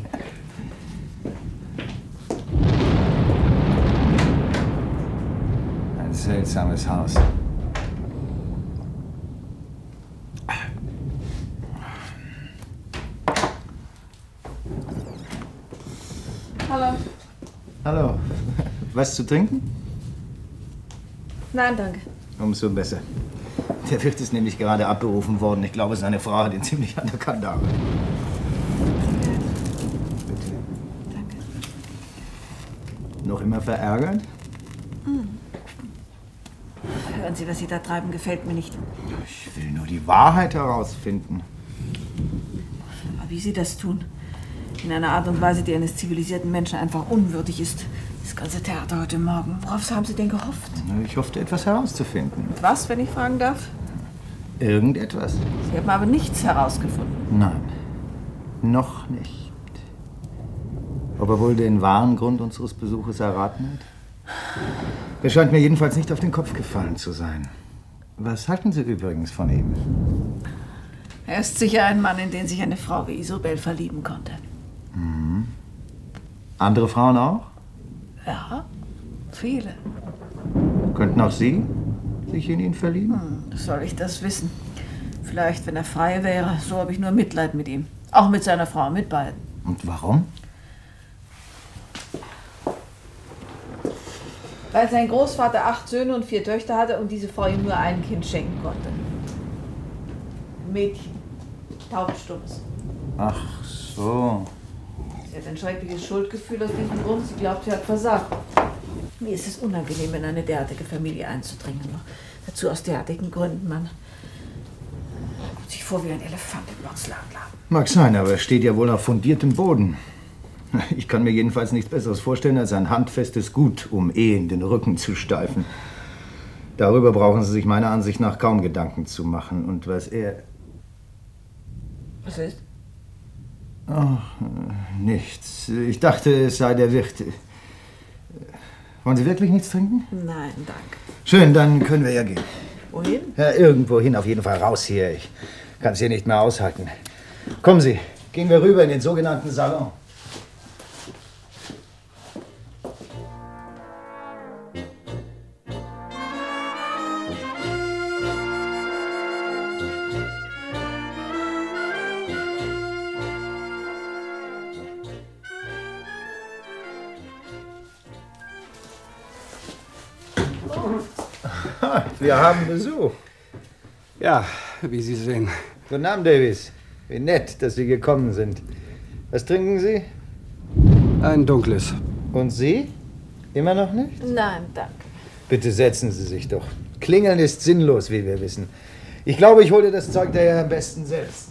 Speaker 4: Ein seltsames Haus.
Speaker 3: Hallo.
Speaker 4: Hallo. Was zu trinken?
Speaker 3: Nein, danke.
Speaker 4: Umso besser. Der Wirt ist nämlich gerade abberufen worden. Ich glaube, seine Frau hat ihn ziemlich an der Kandare. Bitte.
Speaker 3: Danke.
Speaker 4: Noch immer verärgert?
Speaker 3: Hm. Hören Sie, was Sie da treiben, gefällt mir nicht.
Speaker 4: Ich will nur die Wahrheit herausfinden.
Speaker 3: Aber wie Sie das tun? In einer Art und Weise, die eines zivilisierten Menschen einfach unwürdig ist. Das ganze Theater heute Morgen. Worauf haben Sie denn gehofft?
Speaker 4: Ich hoffte, etwas herauszufinden.
Speaker 3: Was, wenn ich fragen darf?
Speaker 4: Irgendetwas?
Speaker 3: Sie haben aber nichts herausgefunden.
Speaker 4: Nein, noch nicht. Ob er wohl den wahren Grund unseres Besuches erraten hat? Er scheint mir jedenfalls nicht auf den Kopf gefallen zu sein. Was halten Sie übrigens von ihm?
Speaker 3: Er ist sicher ein Mann, in den sich eine Frau wie Isobel verlieben konnte.
Speaker 4: Mhm. Andere Frauen auch?
Speaker 3: Ja, viele.
Speaker 4: Könnten auch Sie sich in ihn verlieben?
Speaker 3: Hm, soll ich das wissen? Vielleicht, wenn er frei wäre. So habe ich nur Mitleid mit ihm. Auch mit seiner Frau, mit beiden.
Speaker 4: Und warum?
Speaker 3: Weil sein Großvater acht Söhne und vier Töchter hatte und diese Frau ihm nur ein Kind schenken konnte. Ein Mädchen. Taubstummes.
Speaker 4: Ach so.
Speaker 3: Sie hat ein schreckliches Schuldgefühl aus diesem Grund. Sie glaubt, sie hat versagt. Mir ist es unangenehm, in eine derartige Familie einzudringen. Noch dazu aus derartigen Gründen. Man kommt sich vor wie ein Elefant im Ortslandladen.
Speaker 4: Mag sein, aber er steht ja wohl auf fundiertem Boden. Ich kann mir jedenfalls nichts Besseres vorstellen als ein handfestes Gut, um Ehen den Rücken zu steifen. Darüber brauchen Sie sich meiner Ansicht nach kaum Gedanken zu machen. Und was er...
Speaker 3: Was ist?
Speaker 4: Ach, nichts. Ich dachte, es sei der Wirt. Wollen Sie wirklich nichts trinken?
Speaker 3: Nein, danke.
Speaker 4: Schön, dann können wir ja gehen.
Speaker 3: Wohin?
Speaker 4: Ja, irgendwo hin, auf jeden Fall raus hier. Ich kann es hier nicht mehr aushalten. Kommen Sie, gehen wir rüber in den sogenannten Salon. Wir haben Besuch.
Speaker 8: Ja, wie Sie sehen.
Speaker 4: Guten Abend, Davis. Wie nett, dass Sie gekommen sind. Was trinken Sie?
Speaker 8: Ein dunkles.
Speaker 4: Und Sie? Immer noch nicht?
Speaker 3: Nein, danke.
Speaker 4: Bitte setzen Sie sich doch. Klingeln ist sinnlos, wie wir wissen. Ich glaube, ich hole das Zeug daher am besten selbst.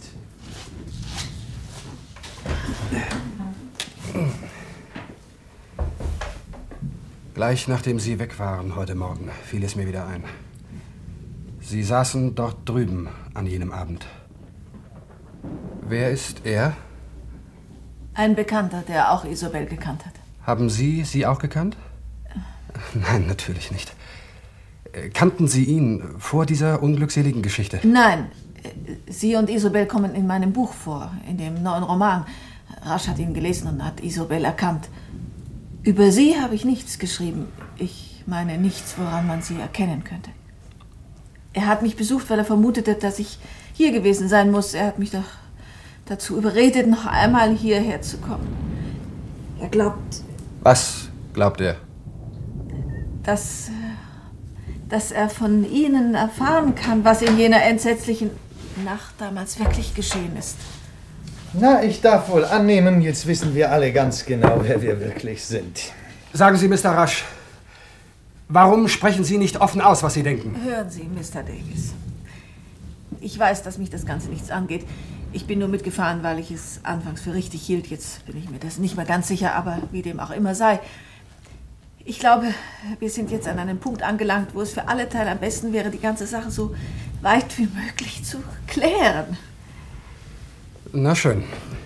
Speaker 8: Gleich nachdem Sie weg waren heute Morgen, fiel es mir wieder ein. Sie saßen dort drüben an jenem Abend. Wer ist er?
Speaker 3: Ein Bekannter, der auch Isobel gekannt hat.
Speaker 8: Haben Sie sie auch gekannt? Nein, natürlich nicht. Kannten Sie ihn vor dieser unglückseligen Geschichte?
Speaker 3: Nein, Sie und Isobel kommen in meinem Buch vor, in dem neuen Roman. Rasch hat ihn gelesen und hat Isobel erkannt. Über Sie habe ich nichts geschrieben. Ich meine nichts, woran man Sie erkennen könnte. Er hat mich besucht, weil er vermutete, dass ich hier gewesen sein muss. Er hat mich doch dazu überredet, noch einmal hierher zu kommen. Er glaubt...
Speaker 8: Was glaubt er?
Speaker 3: Dass, dass er von Ihnen erfahren kann, was in jener entsetzlichen Nacht damals wirklich geschehen ist.
Speaker 4: Na, ich darf wohl annehmen, jetzt wissen wir alle ganz genau, wer wir wirklich sind.
Speaker 8: Sagen Sie, Mister Rush, warum sprechen Sie nicht offen aus, was Sie denken?
Speaker 3: Hören Sie, Mister Davis. Ich weiß, dass mich das Ganze nichts angeht. Ich bin nur mitgefahren, weil ich es anfangs für richtig hielt. Jetzt bin ich mir das nicht mehr ganz sicher, aber wie dem auch immer sei. Ich glaube, wir sind jetzt an einem Punkt angelangt, wo es für alle Teile am besten wäre, die ganze Sache so weit wie möglich zu klären.
Speaker 8: Na schön.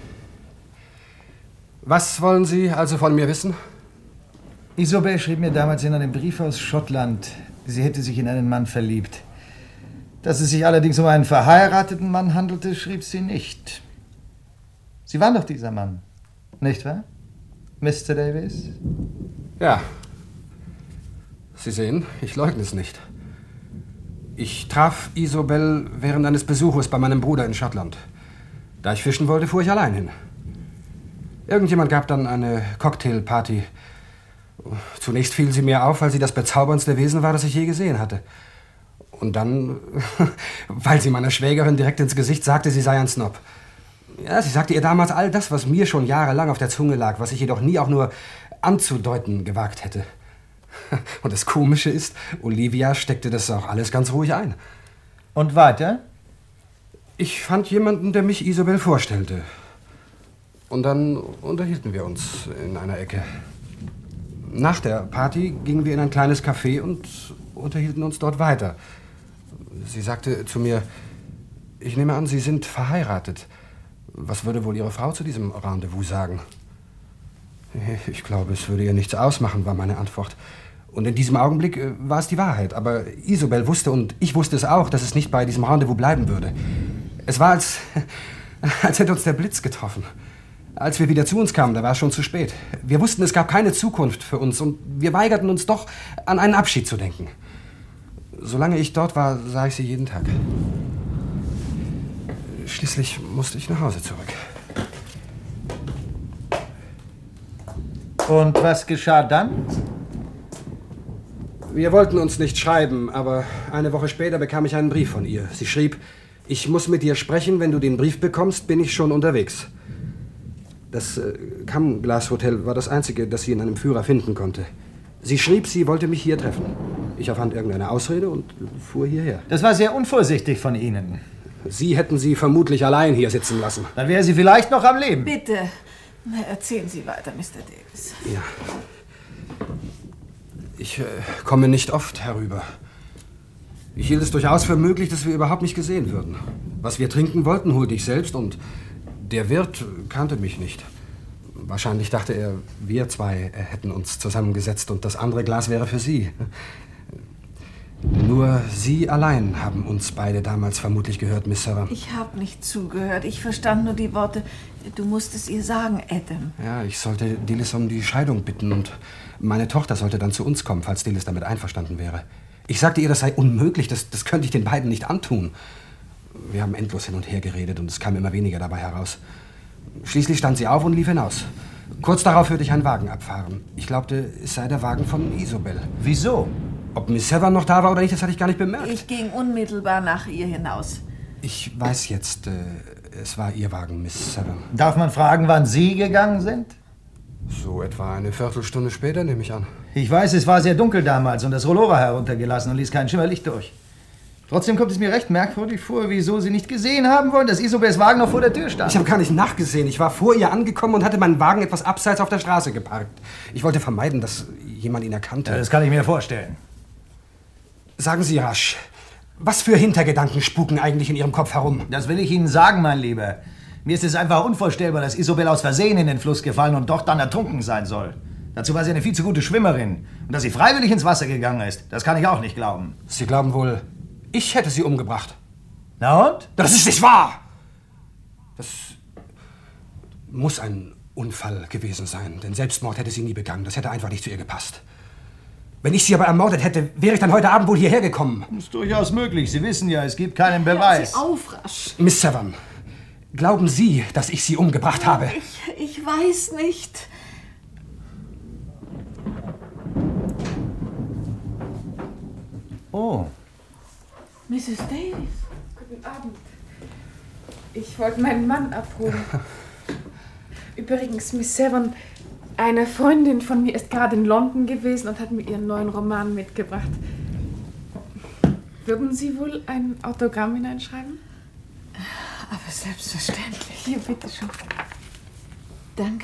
Speaker 8: Was wollen Sie also von mir wissen?
Speaker 4: Isobel schrieb mir damals in einem Brief aus Schottland, sie hätte sich in einen Mann verliebt. Dass es sich allerdings um einen verheirateten Mann handelte, schrieb sie nicht. Sie waren doch dieser Mann, nicht wahr, Mister Davis?
Speaker 8: Ja. Sie sehen, ich leugne es nicht. Ich traf Isobel während eines Besuches bei meinem Bruder in Schottland. Da ich fischen wollte, fuhr ich allein hin. Irgendjemand gab dann eine Cocktailparty. Zunächst fiel sie mir auf, weil sie das bezauberndste Wesen war, das ich je gesehen hatte. Und dann, weil sie meiner Schwägerin direkt ins Gesicht sagte, sie sei ein Snob. Ja, sie sagte ihr damals all das, was mir schon jahrelang auf der Zunge lag, was ich jedoch nie auch nur anzudeuten gewagt hätte. Und das Komische ist, Olivia steckte das auch alles ganz ruhig ein.
Speaker 4: Und weiter?
Speaker 8: Ich fand jemanden, der mich Isobel vorstellte. Und dann unterhielten wir uns in einer Ecke. Nach der Party gingen wir in ein kleines Café und unterhielten uns dort weiter. Sie sagte zu mir, ich nehme an, Sie sind verheiratet. Was würde wohl Ihre Frau zu diesem Rendezvous sagen? Ich glaube, es würde ihr nichts ausmachen, war meine Antwort. Und in diesem Augenblick äh, war es die Wahrheit. Aber Isobel wusste, und ich wusste es auch, dass es nicht bei diesem Rendezvous bleiben würde. Es war, als, als hätte uns der Blitz getroffen. Als wir wieder zu uns kamen, da war es schon zu spät. Wir wussten, es gab keine Zukunft für uns und wir weigerten uns doch, an einen Abschied zu denken. Solange ich dort war, sah ich sie jeden Tag. Schließlich musste ich nach Hause zurück.
Speaker 4: Und was geschah dann?
Speaker 8: Wir wollten uns nicht schreiben, aber eine Woche später bekam ich einen Brief von ihr. Sie schrieb, ich muss mit dir sprechen, wenn du den Brief bekommst, bin ich schon unterwegs. Das äh, Kamglas Hotel war das einzige, das sie in einem Führer finden konnte. Sie schrieb, sie wollte mich hier treffen. Ich erfand irgendeine Ausrede und fuhr hierher.
Speaker 4: Das war sehr unvorsichtig von Ihnen.
Speaker 8: Sie hätten sie vermutlich allein hier sitzen lassen.
Speaker 4: Dann wäre sie vielleicht noch am Leben.
Speaker 3: Bitte, Na, erzählen Sie weiter, Mister Davis.
Speaker 8: Ja. Ich äh, komme nicht oft herüber. Ich hielt es durchaus für möglich, dass wir überhaupt nicht gesehen würden. Was wir trinken wollten, holte ich selbst und der Wirt kannte mich nicht. Wahrscheinlich dachte er, wir zwei hätten uns zusammengesetzt und das andere Glas wäre für Sie. Nur Sie allein haben uns beide damals vermutlich gehört, Miss Severn.
Speaker 3: Ich habe nicht zugehört. Ich verstand nur die Worte, du musst es ihr sagen, Adam.
Speaker 8: Ja, ich sollte Dilys um die Scheidung bitten und meine Tochter sollte dann zu uns kommen, falls Dilys damit einverstanden wäre. Ich sagte ihr, das sei unmöglich, das, das könnte ich den beiden nicht antun. Wir haben endlos hin und her geredet und es kam immer weniger dabei heraus. Schließlich stand sie auf und lief hinaus. Kurz darauf hörte ich einen Wagen abfahren. Ich glaubte, es sei der Wagen von Isobel.
Speaker 10: Wieso?
Speaker 8: Ob Miss Severn noch da war oder nicht, das hatte ich gar nicht bemerkt.
Speaker 3: Ich ging unmittelbar nach ihr hinaus.
Speaker 8: Ich weiß jetzt, äh, es war Ihr Wagen, Miss Severn.
Speaker 10: Darf man fragen, wann Sie gegangen sind?
Speaker 8: So etwa eine Viertelstunde später, nehme ich an.
Speaker 10: Ich weiß, es war sehr dunkel damals und das Rollo war heruntergelassen und ließ kein Schimmerlicht durch. Trotzdem kommt es mir recht merkwürdig vor, wieso Sie nicht gesehen haben wollen, dass Isobels Wagen noch vor der Tür stand.
Speaker 8: Ich habe gar nicht nachgesehen. Ich war vor ihr angekommen und hatte meinen Wagen etwas abseits auf der Straße geparkt. Ich wollte vermeiden, dass jemand ihn erkannte.
Speaker 10: Ja, das kann ich mir vorstellen.
Speaker 8: Sagen Sie rasch, was für Hintergedanken spuken eigentlich in Ihrem Kopf herum?
Speaker 10: Das will ich Ihnen sagen, mein Lieber. Mir ist es einfach unvorstellbar, dass Isobel aus Versehen in den Fluss gefallen und dort dann ertrunken sein soll. Dazu war sie eine viel zu gute Schwimmerin. Und dass sie freiwillig ins Wasser gegangen ist, das kann ich auch nicht glauben.
Speaker 8: Sie glauben wohl, ich hätte sie umgebracht?
Speaker 10: Na und?
Speaker 8: Das ist nicht wahr! Das muss ein Unfall gewesen sein, denn Selbstmord hätte sie nie begangen. Das hätte einfach nicht zu ihr gepasst. Wenn ich sie aber ermordet hätte, wäre ich dann heute Abend wohl hierher gekommen.
Speaker 10: Das ist durchaus möglich. Sie wissen ja, es gibt keinen Beweis.
Speaker 3: Hören Sie auf, rasch.
Speaker 8: Miss Severn, glauben Sie, dass ich sie umgebracht habe?
Speaker 3: Ich, ich weiß nicht.
Speaker 10: Oh.
Speaker 3: Missus Davis.
Speaker 5: Guten Abend. Ich wollte meinen Mann abholen. Übrigens, Miss Severn, eine Freundin von mir ist gerade in London gewesen und hat mir ihren neuen Roman mitgebracht. Würden Sie wohl ein Autogramm hineinschreiben?
Speaker 3: Aber selbstverständlich.
Speaker 5: Hier, bitteschön.
Speaker 3: Danke.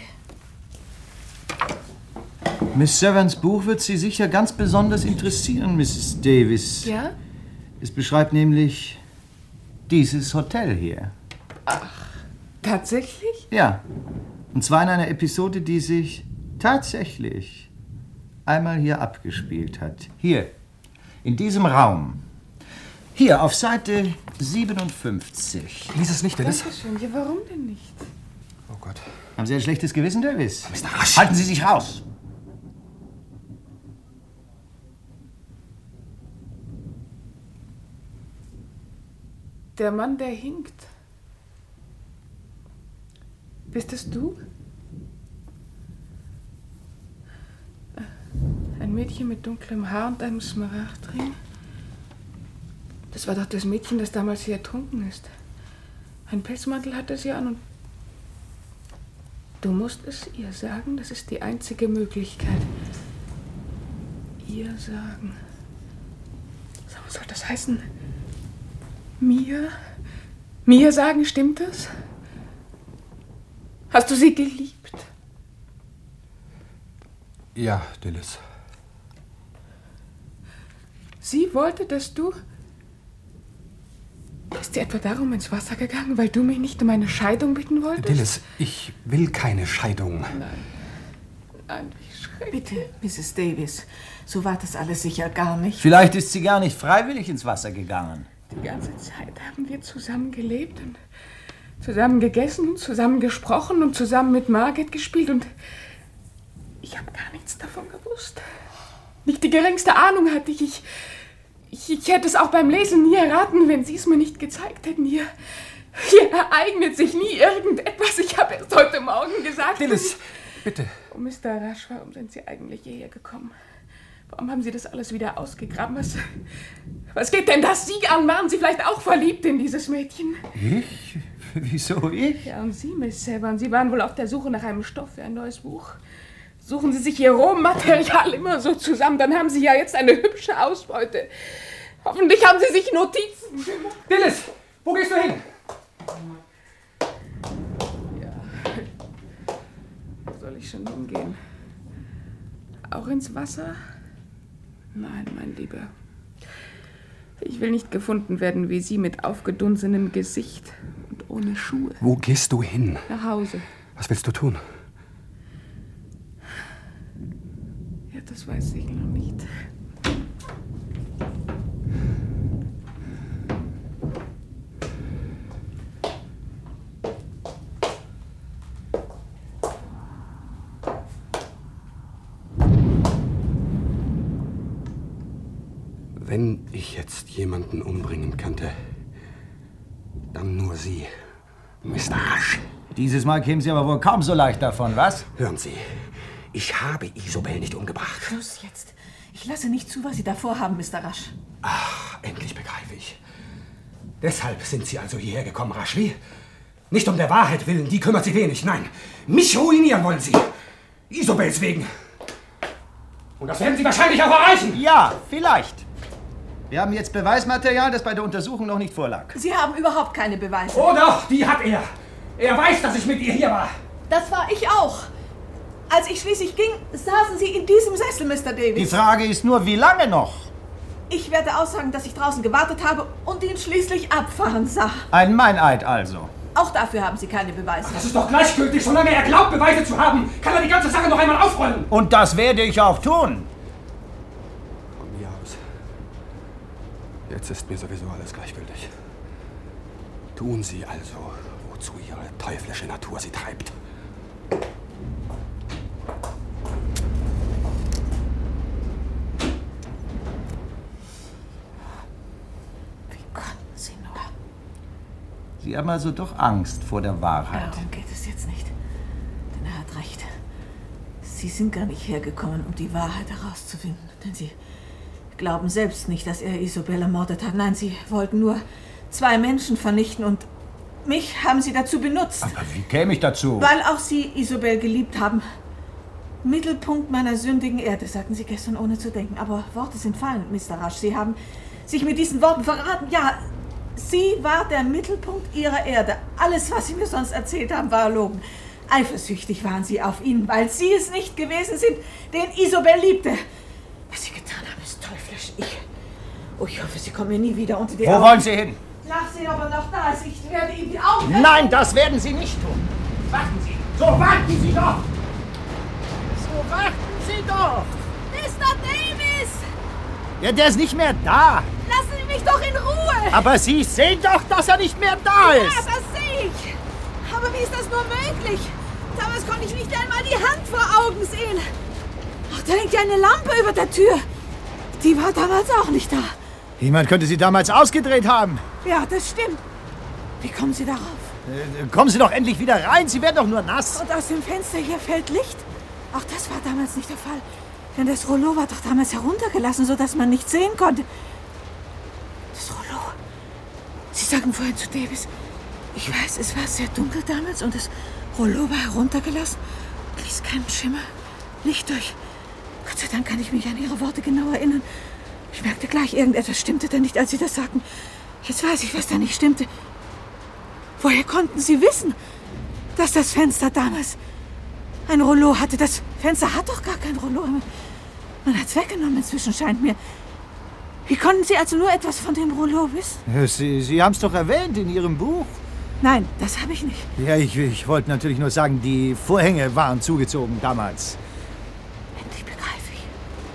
Speaker 10: Miss Severns Buch wird Sie sicher ganz besonders interessieren, Misses Davis.
Speaker 5: Ja?
Speaker 10: Es beschreibt nämlich dieses Hotel hier.
Speaker 5: Ach, tatsächlich?
Speaker 10: Ja. Und zwar in einer Episode, die sich tatsächlich einmal hier abgespielt hat. Hier, in diesem Raum. Hier, auf Seite siebenundfünfzig.
Speaker 8: Lies es nicht, Davis.
Speaker 5: Dankeschön. Ja, warum denn nicht?
Speaker 8: Oh Gott.
Speaker 10: Haben Sie ein schlechtes Gewissen, Davis?
Speaker 8: Mister Rasch.
Speaker 10: Halten Sie sich raus!
Speaker 5: Der Mann, der hinkt. Bist es du? Ein Mädchen mit dunklem Haar und einem Smaragdring? Das war doch das Mädchen, das damals hier ertrunken ist. Ein Pelzmantel hatte sie an und... Du musst es ihr sagen, das ist die einzige Möglichkeit. Ihr sagen. So, was soll das heißen? Mir? Mir sagen, stimmt das? Hast du sie geliebt?
Speaker 8: Ja, Dilys.
Speaker 5: Sie wollte, dass du... Ist sie etwa darum ins Wasser gegangen, weil du mich nicht um eine Scheidung bitten wolltest?
Speaker 8: Dilys, ich will keine Scheidung.
Speaker 5: Nein. Nein, wie schrecklich.
Speaker 3: Bitte, Missus Davis. So war das alles sicher gar nicht.
Speaker 10: Vielleicht ist sie gar nicht freiwillig ins Wasser gegangen.
Speaker 5: Die ganze Zeit haben wir zusammen gelebt und zusammen gegessen, zusammen gesprochen und zusammen mit Margit gespielt und ich habe gar nichts davon gewusst. Nicht die geringste Ahnung hatte ich. Ich, ich. ich hätte es auch beim Lesen nie erraten, wenn Sie es mir nicht gezeigt hätten. Hier, hier ereignet sich nie irgendetwas. Ich habe erst heute Morgen gesagt...
Speaker 8: Dilys, bitte.
Speaker 5: Oh, Mister Rasch, warum sind Sie eigentlich hierher gekommen? Warum haben Sie das alles wieder ausgegraben? Was, was geht denn das Sie an? Waren Sie vielleicht auch verliebt in dieses Mädchen?
Speaker 10: Ich? Wieso ich?
Speaker 5: Ja, und Sie, Miss Severn, Sie waren wohl auf der Suche nach einem Stoff für ein neues Buch. Suchen Sie sich Ihr Rohmaterial immer so zusammen, dann haben Sie ja jetzt eine hübsche Ausbeute. Hoffentlich haben Sie sich Notizen gemacht.
Speaker 8: Dilys, wo gehst du hin?
Speaker 5: Ja. ich schon hingehen? Auch ins Wasser? Nein, mein Lieber. Ich will nicht gefunden werden wie Sie mit aufgedunsenem Gesicht und ohne Schuhe.
Speaker 8: Wo gehst du hin?
Speaker 5: Nach Hause.
Speaker 8: Was willst du tun?
Speaker 5: Ja, das weiß ich noch nicht.
Speaker 8: Wenn ich jetzt jemanden umbringen könnte, dann nur Sie, Mister Rasch.
Speaker 10: Dieses Mal kämen Sie aber wohl kaum so leicht davon, was?
Speaker 8: Hören Sie, ich habe Isobel nicht umgebracht.
Speaker 3: Schluss jetzt. Ich lasse nicht zu, was Sie davor haben, Mister Rasch.
Speaker 8: Ach, endlich begreife ich. Deshalb sind Sie also hierher gekommen, Raschli? Nicht um der Wahrheit willen, die kümmert Sie wenig. Nein, mich ruinieren wollen Sie. Isobels wegen. Und das werden Sie wahrscheinlich auch erreichen.
Speaker 10: Ja, vielleicht. Wir haben jetzt Beweismaterial, das bei der Untersuchung noch nicht vorlag.
Speaker 3: Sie haben überhaupt keine Beweise.
Speaker 8: Oh doch, die hat er. Er weiß, dass ich mit ihr hier war.
Speaker 3: Das war ich auch. Als ich schließlich ging, saßen Sie in diesem Sessel, Mister Davis.
Speaker 10: Die Frage ist nur, wie lange noch?
Speaker 3: Ich werde aussagen, dass ich draußen gewartet habe und ihn schließlich abfahren sah.
Speaker 10: Ein Meineid also.
Speaker 3: Auch dafür haben Sie keine Beweise.
Speaker 8: Das ist doch gleichgültig. Solange er glaubt, Beweise zu haben, kann er die ganze Sache noch einmal aufrollen.
Speaker 10: Und das werde ich auch tun.
Speaker 8: Von mir aus. Jetzt ist mir sowieso alles gleichgültig. Tun Sie also, wozu Ihre teuflische Natur Sie treibt.
Speaker 10: Sie haben also doch Angst vor der Wahrheit.
Speaker 3: Darum geht es jetzt nicht. Denn er hat recht. Sie sind gar nicht hergekommen, um die Wahrheit herauszufinden. Denn Sie glauben selbst nicht, dass er Isobel ermordet hat. Nein, Sie wollten nur zwei Menschen vernichten und mich haben Sie dazu benutzt.
Speaker 10: Aber wie käme ich dazu?
Speaker 3: Weil auch Sie Isobel geliebt haben. Mittelpunkt meiner sündigen Erde, sagten Sie gestern, ohne zu denken. Aber Worte sind fallen, Mister Rasch. Sie haben sich mit diesen Worten verraten. Ja, Sie war der Mittelpunkt Ihrer Erde. Alles, was Sie mir sonst erzählt haben, war erlogen. Eifersüchtig waren Sie auf ihn, weil Sie es nicht gewesen sind, den Isobel liebte. Was Sie getan haben, ist teuflisch. Ich, oh, ich hoffe, Sie kommen mir nie wieder unter die
Speaker 10: Wo
Speaker 3: Augen.
Speaker 10: Wo wollen Sie hin?
Speaker 3: Nachsehen, ob er noch da ist. Ich werde ihm die Augen...
Speaker 10: Nein, das werden Sie nicht tun.
Speaker 8: Warten Sie! So, warten Sie doch!
Speaker 10: So, warten Sie doch!
Speaker 3: Mister Davis!
Speaker 10: Ja, der ist nicht mehr da.
Speaker 3: Lassen Sie mich doch in Ruhe!
Speaker 10: Aber Sie sehen doch, dass er nicht mehr da ist!
Speaker 3: Ja, das sehe ich! Aber wie ist das nur möglich? Damals konnte ich nicht einmal die Hand vor Augen sehen. Ach, da hängt ja eine Lampe über der Tür. Die war damals auch nicht da.
Speaker 10: Jemand könnte sie damals ausgedreht haben.
Speaker 3: Ja, das stimmt. Wie kommen Sie darauf?
Speaker 10: Äh, kommen Sie doch endlich wieder rein, Sie werden doch nur nass.
Speaker 3: Und aus dem Fenster hier fällt Licht? Ach, das war damals nicht der Fall. Denn das Rollo war doch damals heruntergelassen, sodass man nichts sehen konnte. Das Rollo. Sie sagten vorhin zu Davis, ich weiß, es war sehr dunkel damals und das Rollo war heruntergelassen und ließ keinen Schimmer, Licht durch. Gott sei Dank kann ich mich an Ihre Worte genau erinnern. Ich merkte gleich, irgendetwas stimmte da nicht, als Sie das sagten. Jetzt weiß ich, was da nicht stimmte. Woher konnten Sie wissen, dass das Fenster damals ein Rollo hatte? Das Fenster hat doch gar kein Rollo. Man hat es weggenommen inzwischen, scheint mir. Wie konnten Sie also nur etwas von dem Rollo wissen?
Speaker 10: Sie, Sie haben es doch erwähnt in Ihrem Buch.
Speaker 3: Nein, das habe ich nicht.
Speaker 10: Ja, ich, ich wollte natürlich nur sagen, die Vorhänge waren zugezogen damals.
Speaker 3: Endlich begreife ich.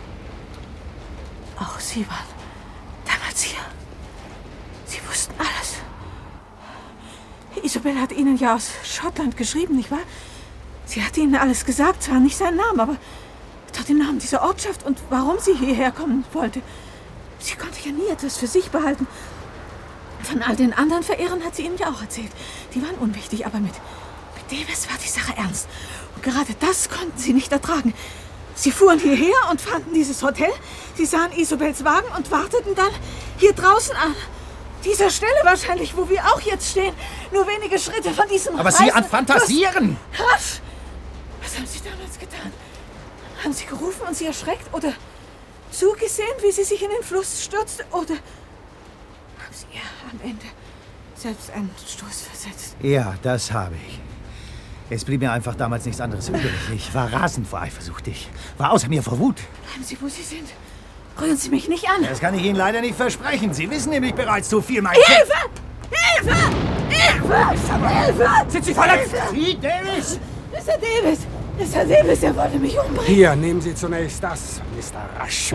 Speaker 3: Auch Sie waren damals hier. Sie wussten alles. Isobel hat Ihnen ja aus Schottland geschrieben, nicht wahr? Sie hat Ihnen alles gesagt, zwar nicht seinen Namen, aber doch den Namen dieser Ortschaft und warum sie hierher kommen wollte. Sie konnte ja nie etwas für sich behalten. Von all den anderen Verehrern hat sie Ihnen ja auch erzählt. Die waren unwichtig, aber mit, mit Davis war die Sache ernst. Und gerade das konnten sie nicht ertragen. Sie fuhren hierher und fanden dieses Hotel. Sie sahen Isobels Wagen und warteten dann hier draußen an dieser Stelle wahrscheinlich, wo wir auch jetzt stehen. Nur wenige Schritte von diesem
Speaker 10: Aber Sie an Fantasieren!
Speaker 3: Rasch! Was haben Sie damals getan? Haben Sie gerufen und sie erschreckt? Oder zugesehen, wie sie sich in den Fluss stürzte? Oder haben Sie ihr am Ende selbst einen Stoß versetzt?
Speaker 10: Ja, das habe ich. Es blieb mir einfach damals nichts anderes übrig. Ich war rasend vor Eifersucht. Ich war außer mir vor Wut.
Speaker 3: Bleiben Sie, wo Sie sind. Rühren Sie mich nicht an.
Speaker 10: Das kann ich Ihnen leider nicht versprechen. Sie wissen nämlich bereits zu viel, mein
Speaker 3: Hilfe! Hilfe! Hilfe! Hilfe!
Speaker 10: Sind Sie verletzt? Sie, Davis!
Speaker 3: Mister Davis! Mister Davis, er wollte mich umbringen.
Speaker 8: Hier, nehmen Sie zunächst das, Mister Rush.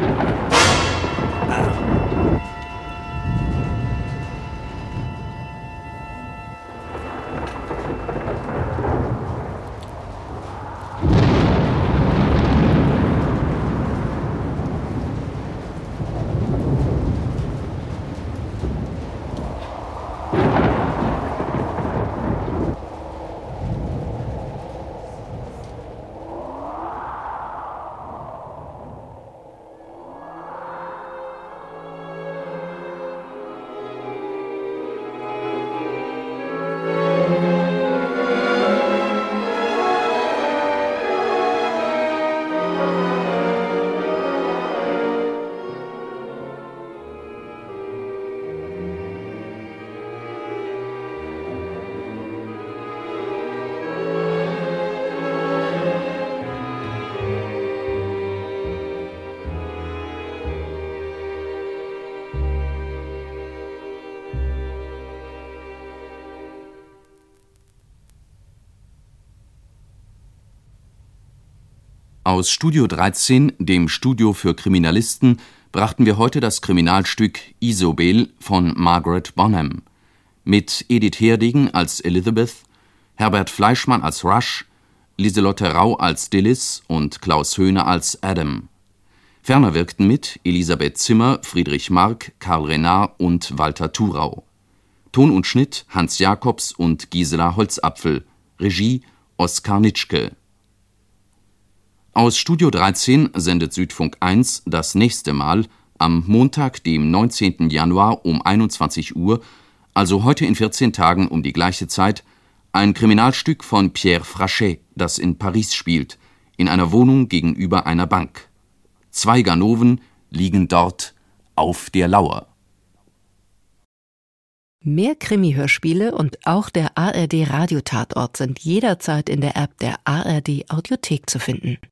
Speaker 2: Aus Studio dreizehn, dem Studio für Kriminalisten, brachten wir heute das Kriminalstück Isobel von Margaret Bonham mit Edith Herdegen als Elizabeth, Herbert Fleischmann als Rush, Lieselotte Rau als Dilys und Klaus Höhne als Adam. Ferner wirkten mit Elisabeth Zimmer, Friedrich Mark, Karl Renard und Walter Thurau. Ton und Schnitt Hans Jacobs und Gisela Holzapfel, Regie Oskar Nitschke. Aus Studio dreizehn sendet Südfunk eins das nächste Mal am Montag, dem neunzehnten Januar um einundzwanzig Uhr, also heute in vierzehn Tagen um die gleiche Zeit, ein Kriminalstück von Pierre Frachet, das in Paris spielt, in einer Wohnung gegenüber einer Bank. Zwei Ganoven liegen dort auf der Lauer.
Speaker 11: Mehr Krimi-Hörspiele und auch der A R D-Radiotatort sind jederzeit in der App der A R D Audiothek zu finden.